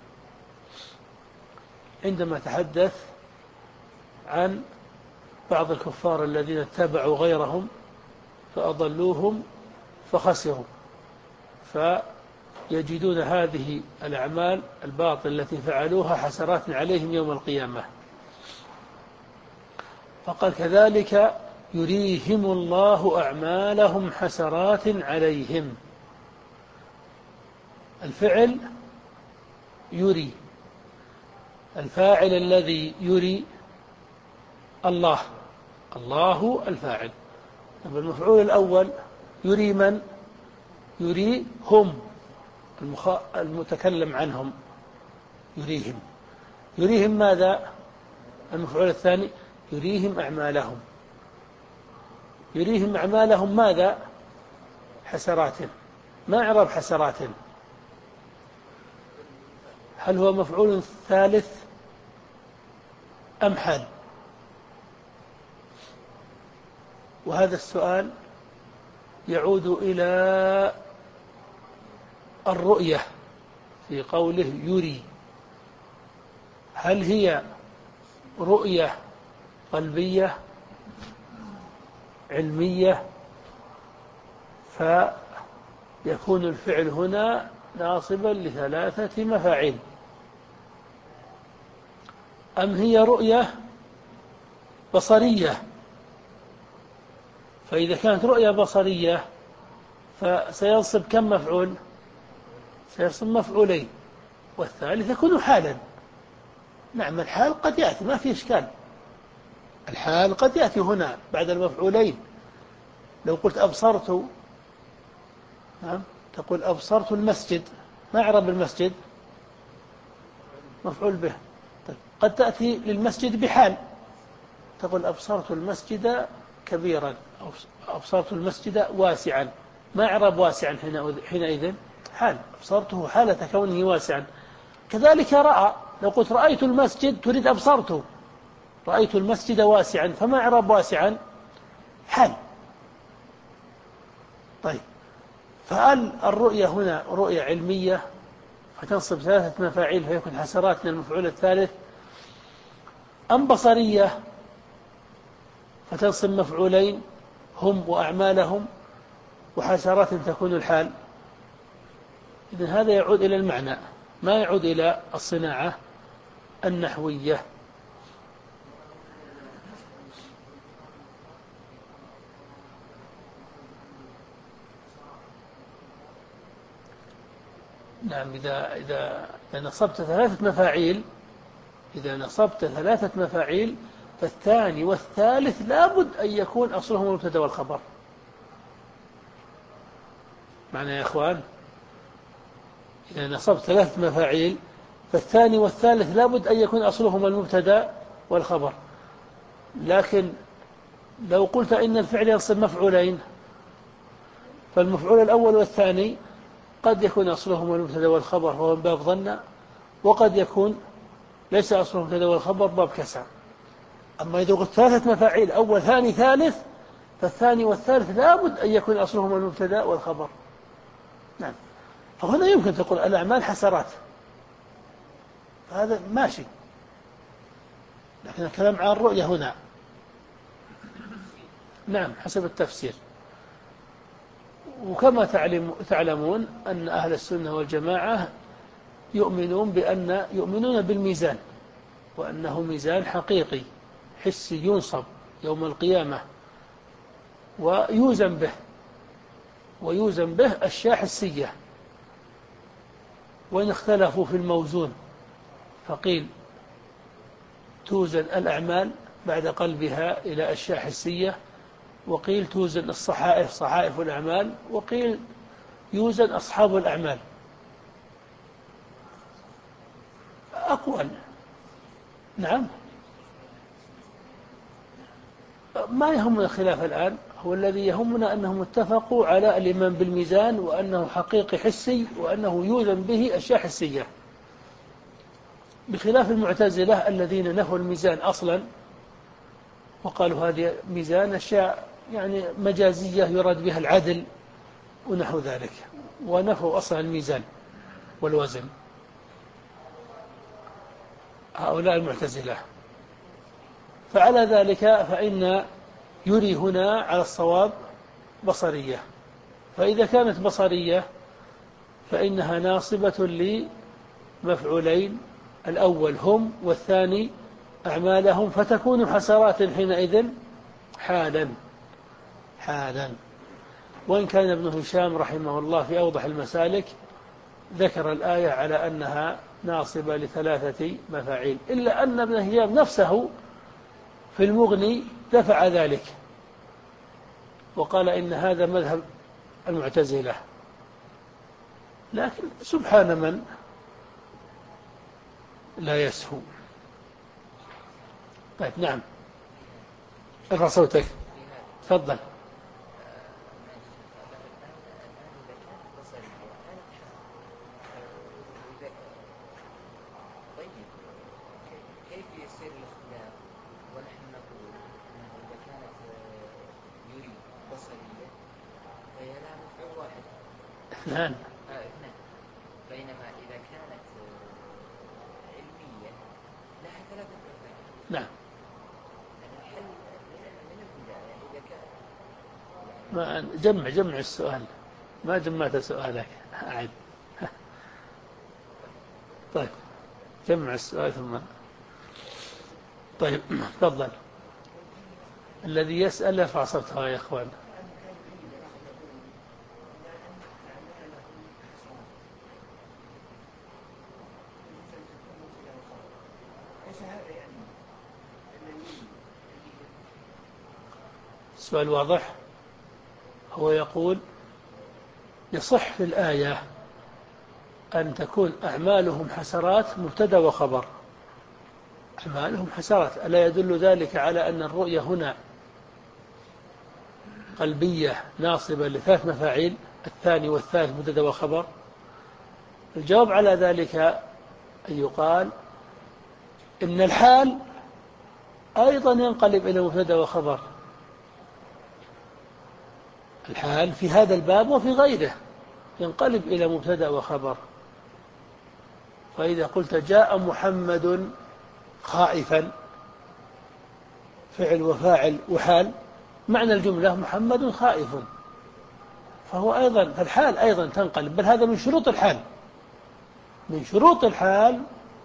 عندما تحدث عن بعض الكفار الذين اتبعوا غيرهم فأضلوهم فخسروا، فيجدون هذه الأعمال الباطلة التي فعلوها حسرات عليهم يوم القيامة. فقال كذلك يريهم الله أعمالهم حسرات عليهم. الفعل يري، الفاعل الذي يري الله، الله الفاعل. المفعول الأول يري من؟ يري هم المتكلم عنهم، يريهم. يريهم ماذا؟ المفعول الثاني يريهم أعمالهم. يريهم أعمالهم ماذا؟ حسرات. ما إعراب حسرات؟ هل هو مفعول ثالث أم حال؟ وهذا السؤال يعود إلى الرؤية في قوله يري، هل هي رؤية قلبية علمية فيكون الفعل هنا ناصبا لثلاثة مفاعيل، أم هي رؤية بصرية فإذا كانت رؤية بصرية فسينصب كم مفعول؟ سينصب مفعولين، والثالث يكون حالا. نعم، الحال قد يأتي، ما في إشكال، الحال قد يأتي هنا بعد المفعولين. لو قلت أبصرت، نعم، تقول أبصرت المسجد، ما أعرب المسجد؟ مفعول به. طيب قد تأتي للمسجد بحال، تقول أبصرت المسجد كبيرا، أو أبصرت المسجد واسعا، ما أعرب واسعا حينئذ؟ حال، أبصرته حالة كونه واسعا. كذلك رأى، لو قلت رأيت المسجد تريد أبصرته، رأيت المسجد واسعا، فما أعرب واسعا؟ حال. طيب، فهل الرؤية هنا رؤية علمية فتنصب ثلاثة مفاعيل فيكون حسرات من المفعول الثالث، أم بصرية فتنصب مفعولين هم وأعمالهم وحسرات تكون الحال؟ إذن هذا يعود إلى المعنى، ما يعود إلى الصناعة النحوية. نعم، إذا, إذا, إذا نصبت ثلاثة مفاعيل إذا نصبت ثلاثة مفاعيل فالثاني والثالث لابد أن يكون أصلهم المبتدا والخبر. معنى يا أخوان، إذا نصبت ثلاثة مفاعيل فالثاني والثالث لابد أن يكون أصلهما المبتدا والخبر. لكن لو قلت إن الفعل ينصب مفعولين، فالمفعول الأول والثاني قد يكون أصلهما المبتدا والخبر وهو من باب ظن، وقد يكون ليس أصلهم المبتدا والخبر باب كسر. أما إذا قلت ثلاثة مفاعيل أول ثاني ثالث، فالثاني والثالث لابد أن يكون أصلهما المبتدا والخبر. نعم، فهنا يمكن تقول الأعمال حسرات، هذا ماشي، لكن الكلام عن الرؤية هنا. نعم، حسب التفسير. وكما تعلمون أن أهل السنة والجماعة يؤمنون بأن يؤمنون بالميزان، وأنه ميزان حقيقي حسي ينصب يوم القيامة ويوزن به ويوزن به أشياء حسية. وإن اختلفوا في الموزون فقيل توزن الأعمال بعد قلبها إلى أشياء حسية، وقيل توزن الصحائف صحائف الأعمال، وقيل يوزن أصحاب الأعمال. أقوال. نعم، ما يهمنا الخلاف الآن، هو الذي يهمنا أنهم اتفقوا على الإيمان بالميزان، وأنه حقيقي حسي، وأنه يوزن به أشياء حسية، بخلاف المعتزلة الذين نفوا الميزان أصلا وقالوا هذه ميزان أشياء يعني مجازية يراد بها العدل ونحو ذلك، ونفوا أصلا الميزان والوزن، هؤلاء المعتزلة. فعلى ذلك فإن يري هنا على الصواب بصرية. فإذا كانت بصرية فإنها ناصبة لمفعولين، الأول هم والثاني أعمالهم، فتكون حسرات حينئذ حالا حالا. وإن كان ابن هشام رحمه الله في أوضح المسالك ذكر الآية على أنها ناصبة لثلاثة مفاعيل، إلا أن ابن هشام نفسه في المغني دفع ذلك وقال إن هذا مذهب المعتزلة. لكن سبحان من لا يسهو. طيب، نعم، ارفع صوتك، تفضل. كيف يصير الاختلاف ونحن نقول أنه إذا كانت يري بصرية فهي لها مفعول واحد، نعم، آه اثنان، بينما إذا كانت علمية لها ثلاثة مفاعيل. نعم. يعني الحل من البداية إذا كان ما جمع جمع السؤال، ما جمعت سؤالك أعد. طيب، جمع السؤال ثم. طيب، تفضل. الذي يسأل يرفع صوتها يا إخوان. السؤال واضح. هو يقول يصح في الآية أن تكون أعمالهم حسرات مبتدأ وخبر. أعمالهم حسرات، ألا يدل ذلك على أن الرؤية هنا قلبية ناصبة لثلاث مفاعيل، الثاني والثالث مبتدأ وخبر؟ الجواب على ذلك أن يقال إن الحال أيضا ينقلب إلى مبتدأ وخبر. الحال في هذا الباب وفي غيره ينقلب إلى مبتدأ وخبر. فإذا قلت جاء محمد خائفا، فعل وفاعل وحال، معنى الجملة محمد خائف، فهو أيضا فالحال أيضا تنقلب، بل هذا من شروط الحال. من شروط الحال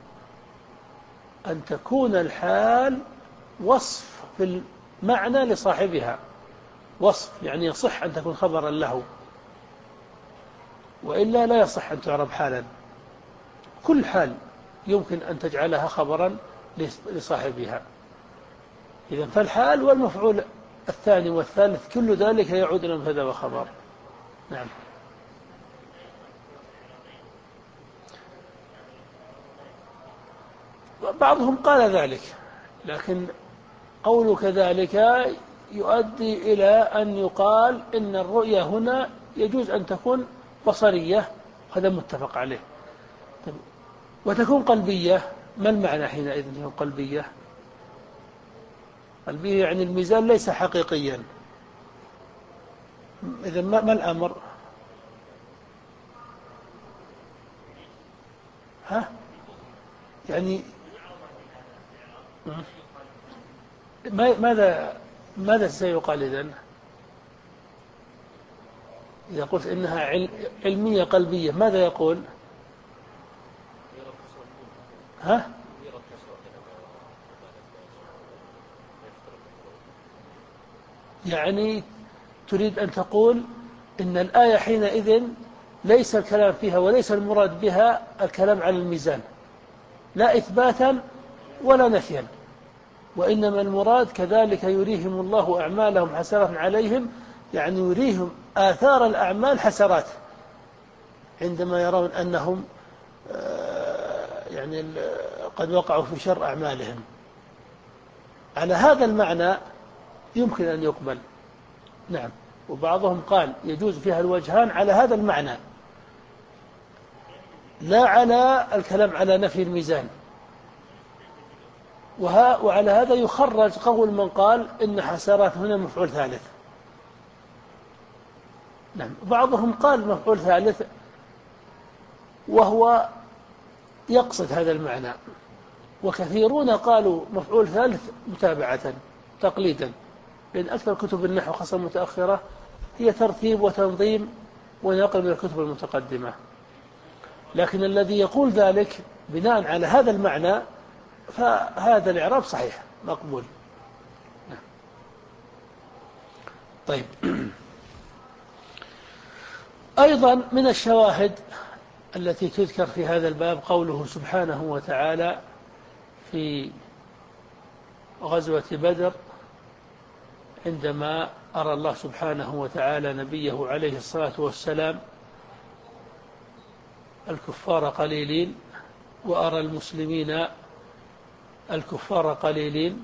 أن تكون الحال وصف في المعنى لصاحبها، وصف يعني يصح أن تكون خبرا له، وإلا لا يصح أن تعرب حالا. كل حال يمكن أن تجعلها خبرا لصاحبها. إذن فالحال والمفعول الثاني والثالث كل ذلك يعود إلى مبتدأ وخبر. نعم. بعضهم قال ذلك، لكن قول كذلك يؤدي إلى أن يقال إن الرؤية هنا يجوز أن تكون بصرية، هذا متفق عليه، وتكون قلبية. ما المعنى حينئذ تكون قلبية؟ قلبية يعني الميزان ليس حقيقيا. إذن ما الأمر؟ ها؟ يعني ماذا ماذا سيقال إذن؟ إذا قلت إنها علمية قلبية ماذا يقول؟ ها؟ يعني تريد أن تقول إن الآية حينئذ ليس الكلام فيها وليس المراد بها الكلام على الميزان، لا إثباتا ولا نفيا، وإنما المراد كذلك يريهم الله أعمالهم حسرات عليهم، يعني يريهم آثار الأعمال حسرات عندما يرون أنهم يعني قد وقعوا في شر أعمالهم. على هذا المعنى يمكن أن يقبل. نعم. وبعضهم قال يجوز فيها الوجهان على هذا المعنى، لا على الكلام على نفي الميزان. وعلى هذا يخرج قول من قال إن حسرات هنا مفعول ثالث. نعم. بعضهم قال مفعول ثالث وهو يقصد هذا المعنى، وكثيرون قالوا مفعول ثالث متابعة تقليدا، لأن أكثر كتب النحو خاصة المتأخرة هي ترتيب وتنظيم ونقل من الكتب المتقدمة. لكن الذي يقول ذلك بناء على هذا المعنى فهذا الإعراب صحيح مقبول. طيب. أيضا من الشواهد التي تذكر في هذا الباب قوله سبحانه وتعالى في غزوة بدر عندما أرى الله سبحانه وتعالى نبيه عليه الصلاة والسلام الكفار قليلين وأرى المسلمين الكفار قليلين،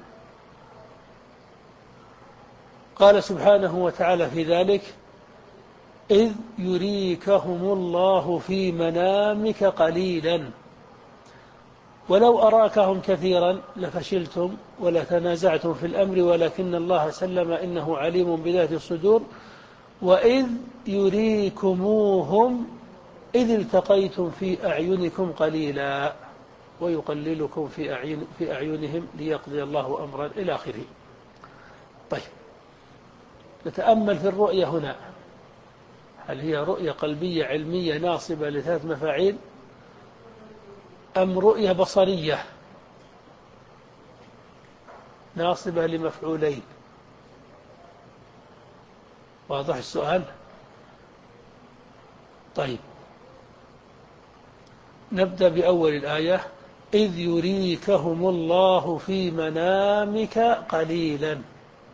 قال سبحانه وتعالى في ذلك إذ يريكهم الله في منامك قليلا ولو أراكهم كثيرا لفشلتم ولتنازعتم في الأمر ولكن الله سلم إنه عليم بذات الصدور وإذ يريكموهم إذ التقيتم في أعينكم قليلا ويقللكم في أعين في أعينهم ليقضي الله أمرا إلى آخره. طيب، نتأمل في الرؤية هنا، هل هي رؤية قلبية علمية ناصبة لثلاث مفاعيل أم رؤية بصرية ناصبة لمفعولين؟ واضح السؤال؟ طيب، نبدأ بأول الآية: إذ يريكهم الله في منامك قليلا.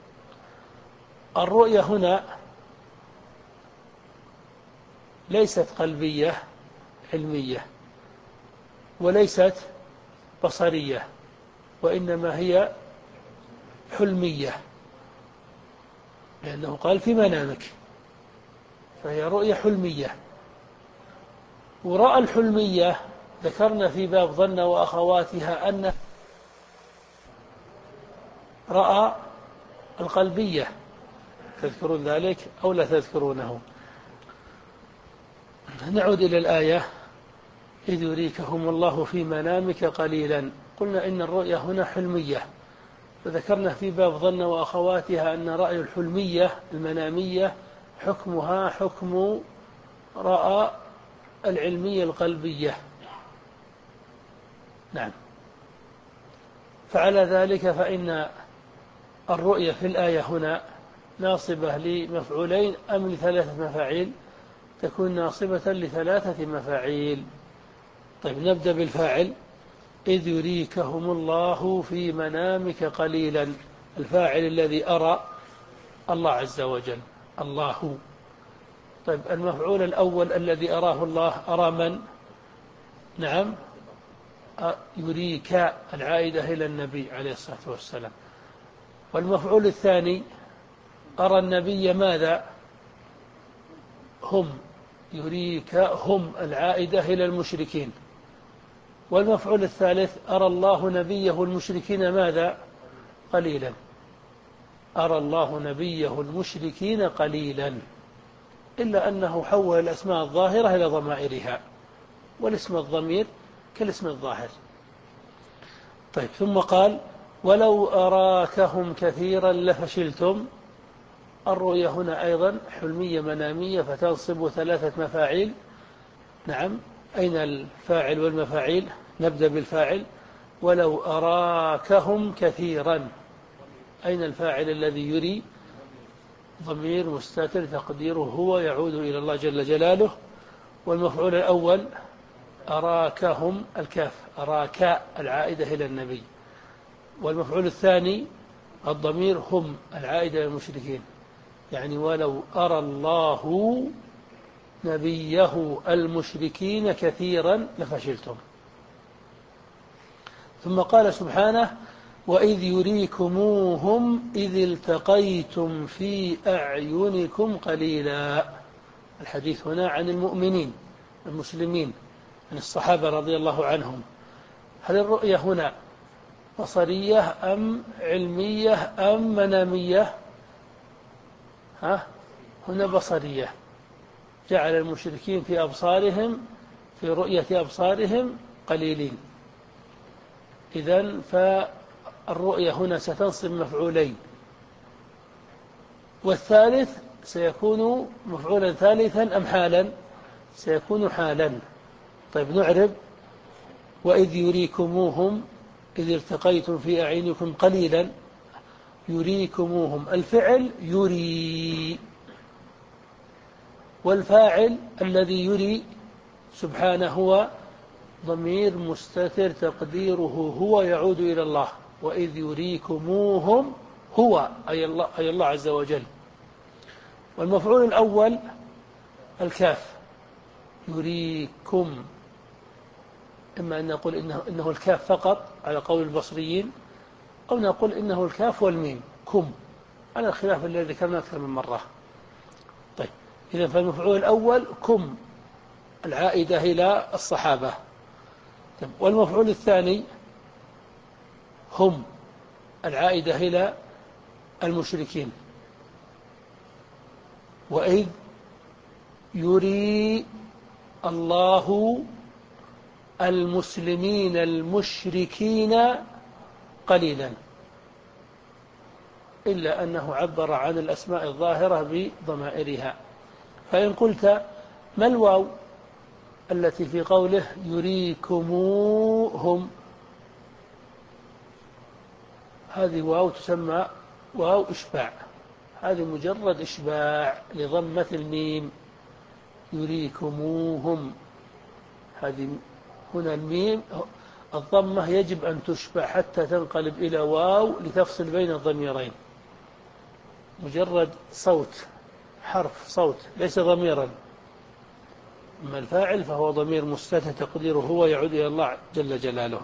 الرؤية هنا ليست قلبية علمية، وليست بصرية، وإنما هي حلمية، لأنه قال في منامك، فهي رؤية حلمية. ورأى الحلمية ذكرنا في باب ظن وأخواتها أن رأى القلبية، تذكرون ذلك أو لا تذكرونه؟ نعود إلى الآية: إذ يريكهم الله في منامك قليلا. قلنا إن الرؤية هنا حلمية، فذكرنا في باب ظن وأخواتها أن رأي الحلمية المنامية حكمها حكم رأى العلمية القلبية. نعم. فعلى ذلك فإن الرؤية في الآية هنا ناصبة لمفعولين أم لثلاثة مفاعيل؟ تكون ناصبة لثلاثة مفاعيل. طيب، نبدأ بالفاعل: إذ يريكهم الله في منامك قليلا. الفاعل الذي أرى الله عز وجل، الله. طيب، المفعول الأول الذي أراه الله أرى من؟ نعم، يريك العائدة إلى النبي عليه الصلاة والسلام. والمفعول الثاني أرى النبي ماذا؟ هم، يريك هم العائدة إلى المشركين. والمفعول الثالث أرى الله نبيه المشركين ماذا؟ قليلا. أرى الله نبيه المشركين قليلا، إلا أنه حول الأسماء الظاهرة إلى ضمائرها، والاسم الضمير كالاسم الظاهر. طيب، ثم قال: ولو أراكهم كثيرا لفشلتم. الرؤية هنا أيضا حلمية منامية، فتنصب ثلاثة مفاعيل. نعم، أين الفاعل والمفاعيل؟ نبدأ بالفاعل: ولو أراكهم كثيرا. أين الفاعل الذي يري؟ ضمير مستتر تقديره هو، يعود إلى الله جل جلاله. والمفعول الأول أراكهم الكاف، أراك العائدة إلى النبي. والمفعول الثاني الضمير هم العائدة إلى المشركين، يعني ولو أرى الله نبيه المشركين كثيرا لفشلتم. ثم قال سبحانه: وإذ يريكموهم إذ التقيتم في أعينكم قليلا. الحديث هنا عن المؤمنين المسلمين، عن الصحابة رضي الله عنهم. هل الرؤية هنا بصرية أم علمية أم منامية؟ ها؟ هنا بصرية. جعل المشركين في أبصارهم في رؤية أبصارهم قليلين. إذن فالرؤية هنا ستنصب مفعولين، والثالث سيكون مفعولا ثالثا أم حالا؟ سيكون حالا. طيب، نعرب: وإذ يريكموهم إذ التقيتم في أعينكم قليلا. يريكموهم الفعل يري، والفاعل الذي يري سبحانه هو ضمير مستتر تقديره هو، يعود إلى الله. وإذ يريكموهم هو أي الله, أي الله عز وجل. والمفعول الأول الكاف، يريكم. إما أن نقول إنه, إنه الكاف فقط على قول البصريين، أو نقول إنه الكاف والميم كم، على الخلاف الذي ذكرنا أكثر من مرة. طيب، إذن فالمفعول الأول كم العائدة إلى الصحابة. طيب، والمفعول الثاني هم العائدة إلى المشركين. وإذ يري الله المسلمين المشركين قليلا، إلا أنه عبر عن الأسماء الظاهرة بضمائرها. فإن قلت: ما الواو التي في قوله يريكموهم؟ هذه واو تسمى واو إشباع، هذه مجرد إشباع لضمة الميم، يريكموهم. هذه هنا الميم الضمة يجب أن تشبع حتى تنقلب إلى واو لتفصل بين الضميرين، مجرد صوت، حرف صوت ليس ضميرا. أما الفاعل فهو ضمير مستتر تقديره هو يعود إلى الله جل جلاله.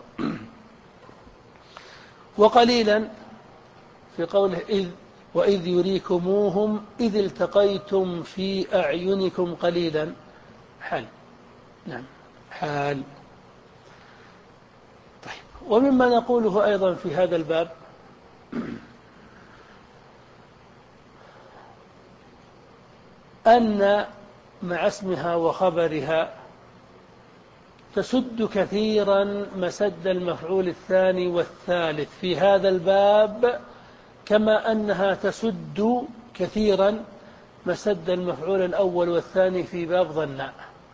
وقليلا في قوله إذ وإذ يريكموهم إذ التقيتم في أعينكم قليلا، حال، نعم حال. طيب، ومما نقوله أيضا في هذا الباب أن مع اسمها وخبرها تسد كثيرا مسد المفعول الثاني والثالث في هذا الباب، كما أنها تسد كثيرا مسد المفعول الأول والثاني في باب ظن.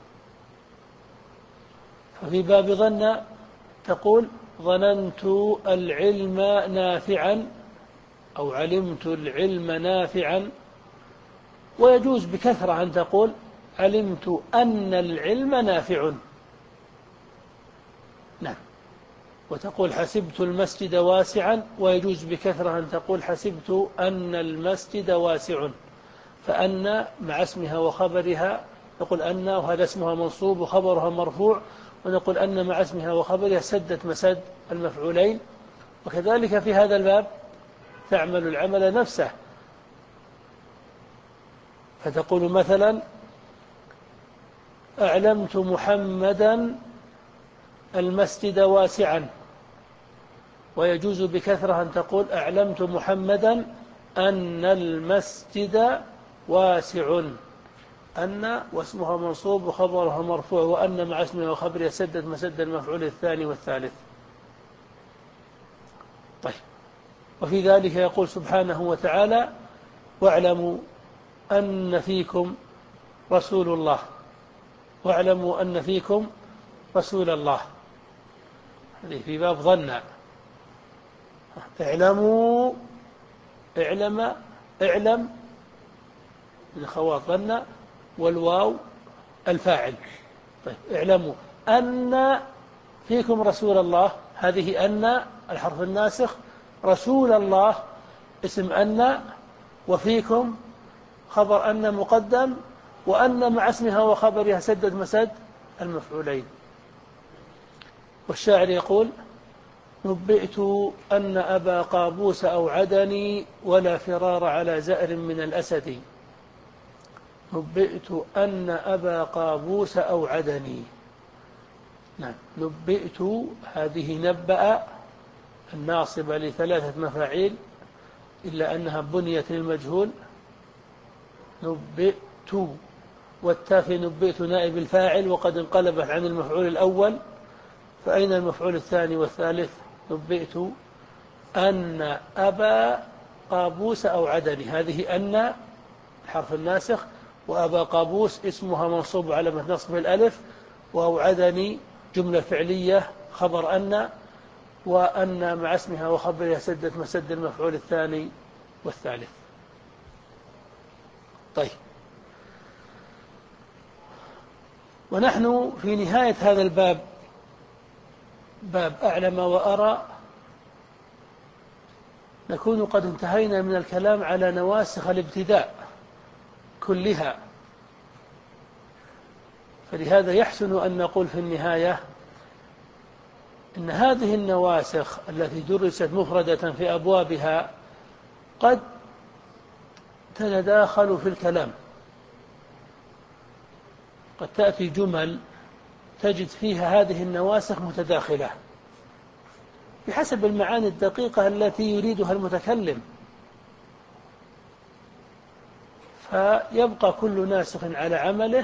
ففي باب ظن تقول ظننت العلم نافعا أو علمت العلم نافعا، ويجوز بكثرة أن تقول علمت أن العلم نافع. نعم. وتقول حسبت المسجد واسعا، ويجوز بكثرة أن تقول حسبت أن المسجد واسع. فأن مع اسمها وخبرها نقول أن، وهذا اسمها منصوب وخبرها مرفوع، ونقول أن مع اسمها وخبرها سدت مسد المفعولين. وكذلك في هذا الباب تعمل العمل نفسه، فتقول مثلا أعلمت محمدا المسجد واسعا، ويجوز بكثرة أن تقول أعلمت محمدا أن المسجد واسع. أن واسمها منصوب وخبرها مرفوع، وأن مع اسمها وخبرها سدت مسد المفعول الثاني والثالث. طيب، وفي ذلك يقول سبحانه وتعالى واعلموا أن فيكم رسول الله، واعلموا أن فيكم رسول الله، هذه في باب ظن. اعلموا، اعلم، اعلم من خوات ظن، والواو الفاعل. طيب، اعلموا أن فيكم رسول الله، هذه أن الحرف الناسخ، رسول الله اسم أن، وفيكم خبر أن مقدم، وأن مع اسمها وخبرها سدد مسد المفعولين. والشاعر يقول نبئت أن أبا قابوس أوعدني ولا فرار على زأر من الأسد. نبئت أن أبا قابوس أوعدني. نعم، نبئت هذه نبأ الناصبة لثلاثة مفاعيل إلا أنها بنيت للمجهول. نبئت، والتاء نبئت نائب الفاعل وقد انقلبت عن المفعول الأول، فأين المفعول الثاني والثالث؟ نبئت أن أبا قابوس أوعدني، هذه أن الحرف الناسخ، وأبا قابوس اسمها منصوب على نصب الألف، وأوعدني جملة فعلية خبر أن، وأن مع اسمها وخبرها سدت مسد المفعول الثاني والثالث. طيب، ونحن في نهاية هذا الباب، باب أعلم وأرى، نكون قد انتهينا من الكلام على نواسخ الابتداء كلها. فلهذا يحسن أن نقول في النهاية إن هذه النواسخ التي درست مفردة في أبوابها قد تتداخل في الكلام، قد تأتي جمل تجد فيها هذه النواسخ متداخلة بحسب المعاني الدقيقة التي يريدها المتكلم، فيبقى كل ناسخ على عمله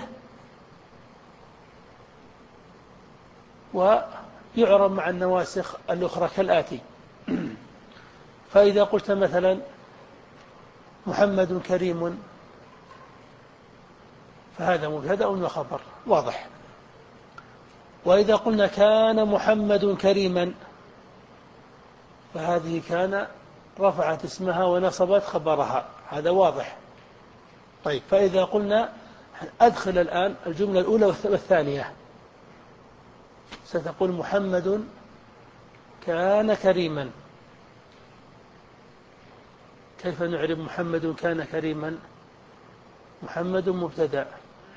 ويعرب مع النواسخ الأخرى كالآتي. فإذا قلت مثلا محمد كريم، فهذا مبتدأ وخبر واضح. وإذا قلنا كان محمد كريما، فهذه كان رفعت اسمها ونصبت خبرها، هذا واضح. طيب، فإذا قلنا أدخل الآن الجملة الأولى والثانية، ستقول محمد كان كريما. كيف نعرب محمد كان كريما؟ محمد مبتدأ،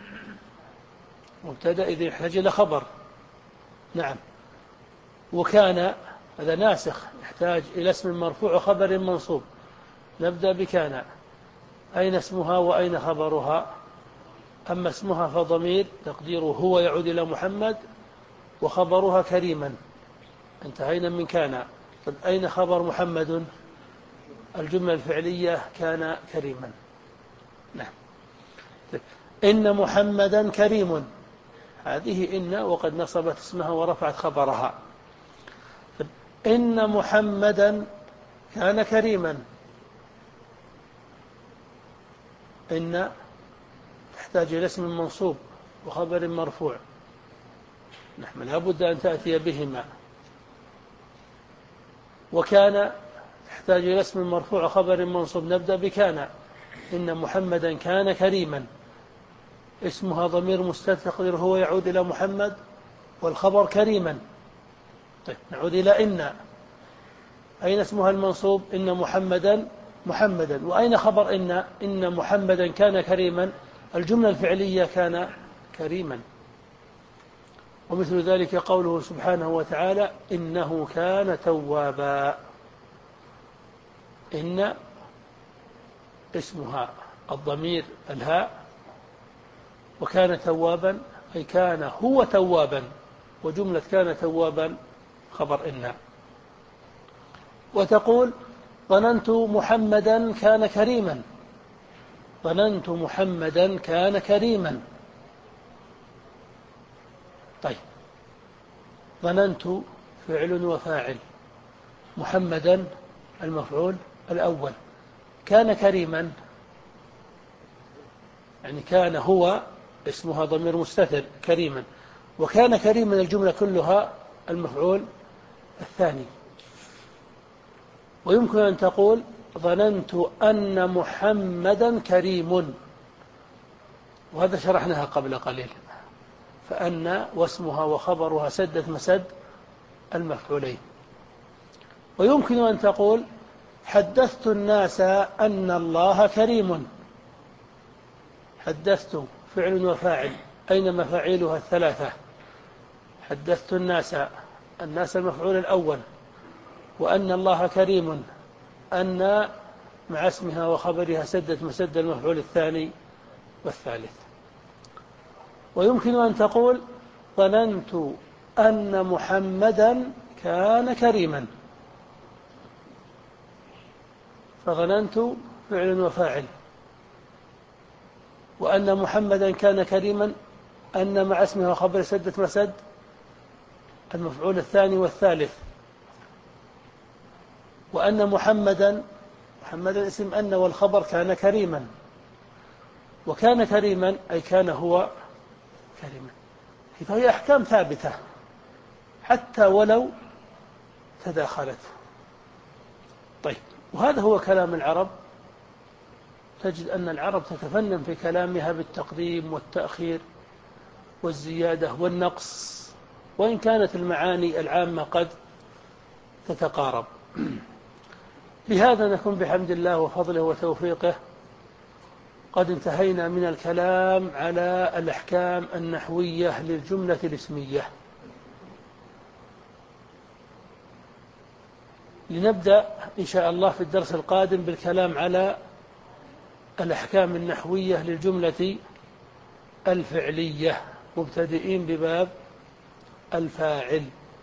مبتدأ إذا يحتاج إلى خبر. نعم. وكان هذا ناسخ، يحتاج إلى اسم مرفوع وخبر منصوب. نبدأ بكان. أين اسمها وأين خبرها؟ أما اسمها فضمير تقديره هو يعود إلى محمد، وخبرها كريما. انتهينا من كان. طيب، أين خبر محمد؟ الجملة الفعلية كان كريما. نعم. طيب، إن محمدا كريم، هذه إن وقد نصبت اسمها ورفعت خبرها. طيب، إن محمدا كان كريما. إن تحتاج إلى اسم منصوب وخبر مرفوع. نحن لا بد أن تأتي بهما. وكان تحتاج إلى اسم مرفوع وخبر منصوب. نبدأ بكان. إن محمدا كان كريما، اسمها ضمير مستتر هو يعود إلى محمد، والخبر كريما. طيب، نعود إلى إن. أين اسمها المنصوب؟ إن محمدا محمدا. وأين خبر إن؟ إن محمدا كان كريما، الجملة الفعلية كان كريما. ومثل ذلك قوله سبحانه وتعالى إنه كان توابا. إن اسمها الضمير الهاء، وكان توابا أي كان هو توابا، وجملة كان توابا خبر إن. وتقول ظننت محمدا كان كريما. ظننت محمدا كان كريما. طيب، ظننت فعل وفاعل، محمدا المفعول الأول، كان كريما يعني كان هو اسمها ضمير مستتر كريما، وكان كريما الجملة كلها المفعول الثاني. ويمكن أن تقول ظننت أن محمدا كريم، وهذا شرحناها قبل قليل، فأن واسمها وخبرها سدت مسد المفعولين. ويمكن أن تقول حدثت الناس أن الله كريم. حدثت فعل وفاعل، أين مفاعيلها الثلاثة؟ حدثت الناس، الناس المفعول الأول، وأن الله كريم، أن مع اسمها وخبرها سدت مسد المفعول الثاني والثالث. ويمكن أن تقول ظننت أن محمدا كان كريما. فظننت فعل وفاعل، وأن محمدا كان كريما، أن مع اسمها وخبر سدت مسد المفعول الثاني والثالث. وأن محمدا محمدا اسم أن، والخبر كان كريما، وكان كريما أي كان هو كريما. فهي أحكام ثابتة حتى ولو تداخلت. طيب، وهذا هو كلام العرب. تجد أن العرب تتفنن في كلامها بالتقديم والتأخير والزيادة والنقص، وإن كانت المعاني العامة قد تتقارب. بهذا نكون بحمد الله وفضله وتوفيقه قد انتهينا من الكلام على الأحكام النحوية للجملة الاسمية. لنبدأ إن شاء الله في الدرس القادم بالكلام على الأحكام النحوية للجملة الفعلية، مبتدئين بباب الفاعل،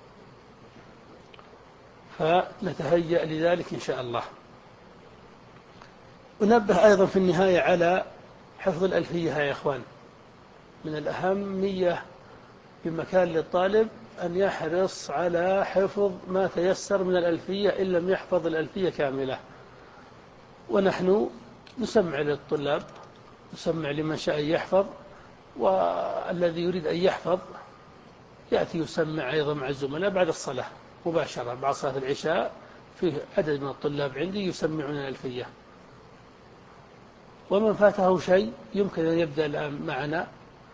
فنتهيأ لذلك إن شاء الله. أنبه أيضا في النهاية على حفظ الألفية يا إخوان. من الأهمية بمكان للطالب أن يحرص على حفظ ما تيسر من الألفية إن لم يحفظ الألفية كاملة. ونحن نسمع للطلاب، نسمع لمن شاء يحفظ، والذي يريد أن يحفظ يأتي يسمع أيضا مع الزملاء بعد الصلاة مباشرة بعد صلاة العشاء، فيه عدد من الطلاب عندي يسمعون الألفية، ومن فاته شيء يمكن أن يبدأ الآن معنا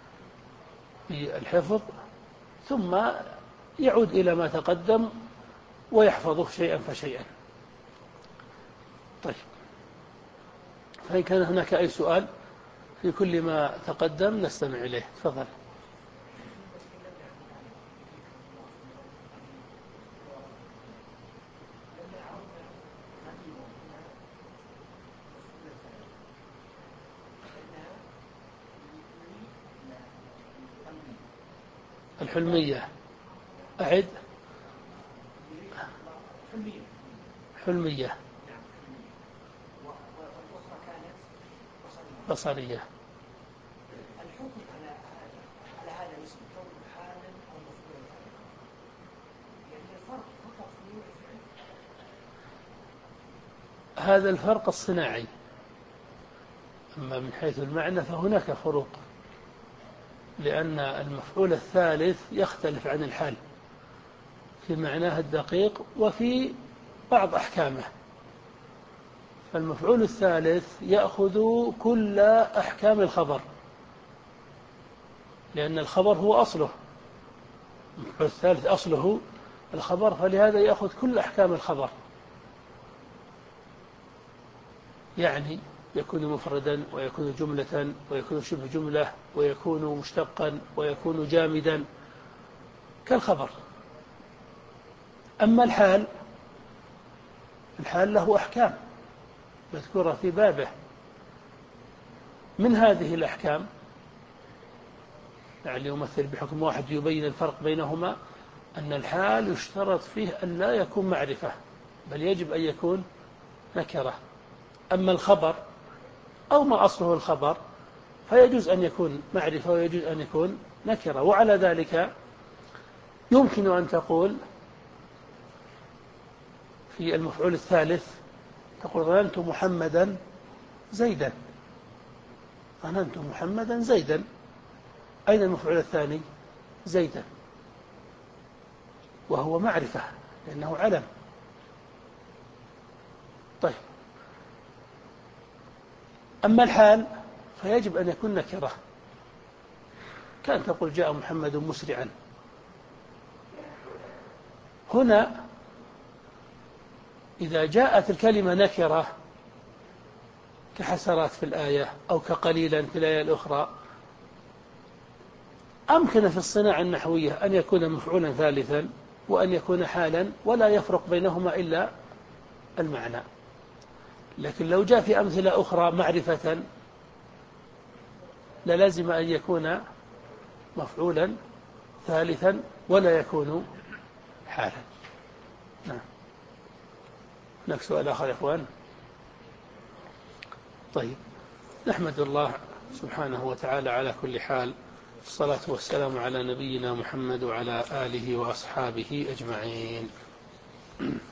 بالحفظ ثم يعود إلى ما تقدم ويحفظه شيئا فشيئا. طيب، فإن كان هناك أي سؤال في كل ما تقدم نستمع إليه. تفضل. الحلمية، أعد. حلمية بصرية. الحكم على على هذا الاسم كونه حالا او مفعولا، يعني الفرق فقط في نوع الفعل. هذا الفرق الصناعي، أما من حيث المعنى فهناك فروق، لأن المفعول الثالث يختلف عن الحال في معناه الدقيق وفي بعض أحكامه. فالمفعول الثالث يأخذ كل أحكام الخبر، لأن الخبر هو أصله، المفعول الثالث أصله الخبر، فلهذا يأخذ كل أحكام الخبر. يعني يكون مفردا ويكون جملة ويكون شبه جملة ويكون مشتقا ويكون جامدا كالخبر. أما الحال، الحال له أحكام مذكورة في بابه. من هذه الأحكام يعني يمثل بحكم واحد يبين الفرق بينهما، أن الحال يشترط فيه أن لا يكون معرفة، بل يجب أن يكون نكرة. أما الخبر أو ما أصله الخبر فيجوز أن يكون معرفة ويجوز أن يكون نكرة. وعلى ذلك يمكن أن تقول في المفعول الثالث، تقول ظننت محمدا زيدا. ظننت محمدا زيدا، أين المفعول الثاني؟ زيدا، وهو معرفة لأنه علم. طيب، أما الحال فيجب أن يكون نكرة، كان تقول جاء محمد مسرعا. هنا إذا جاءت الكلمة نكرة كحسرات في الآية أو كقليلا في الآية الأخرى، أمكن في الصناعة النحوية أن يكون مفعولا ثالثا وأن يكون حالا ولا يفرق بينهما إلا المعنى. لكن لو جاء في أمثلة أخرى معرفة للازم أن يكون مفعولا ثالثا ولا يكون حالا. نعم. هناك سؤال آخر يا أخوان؟ طيب، نحمد الله سبحانه وتعالى على كل حال، الصلاة والسلام على نبينا محمد وعلى آله وأصحابه أجمعين.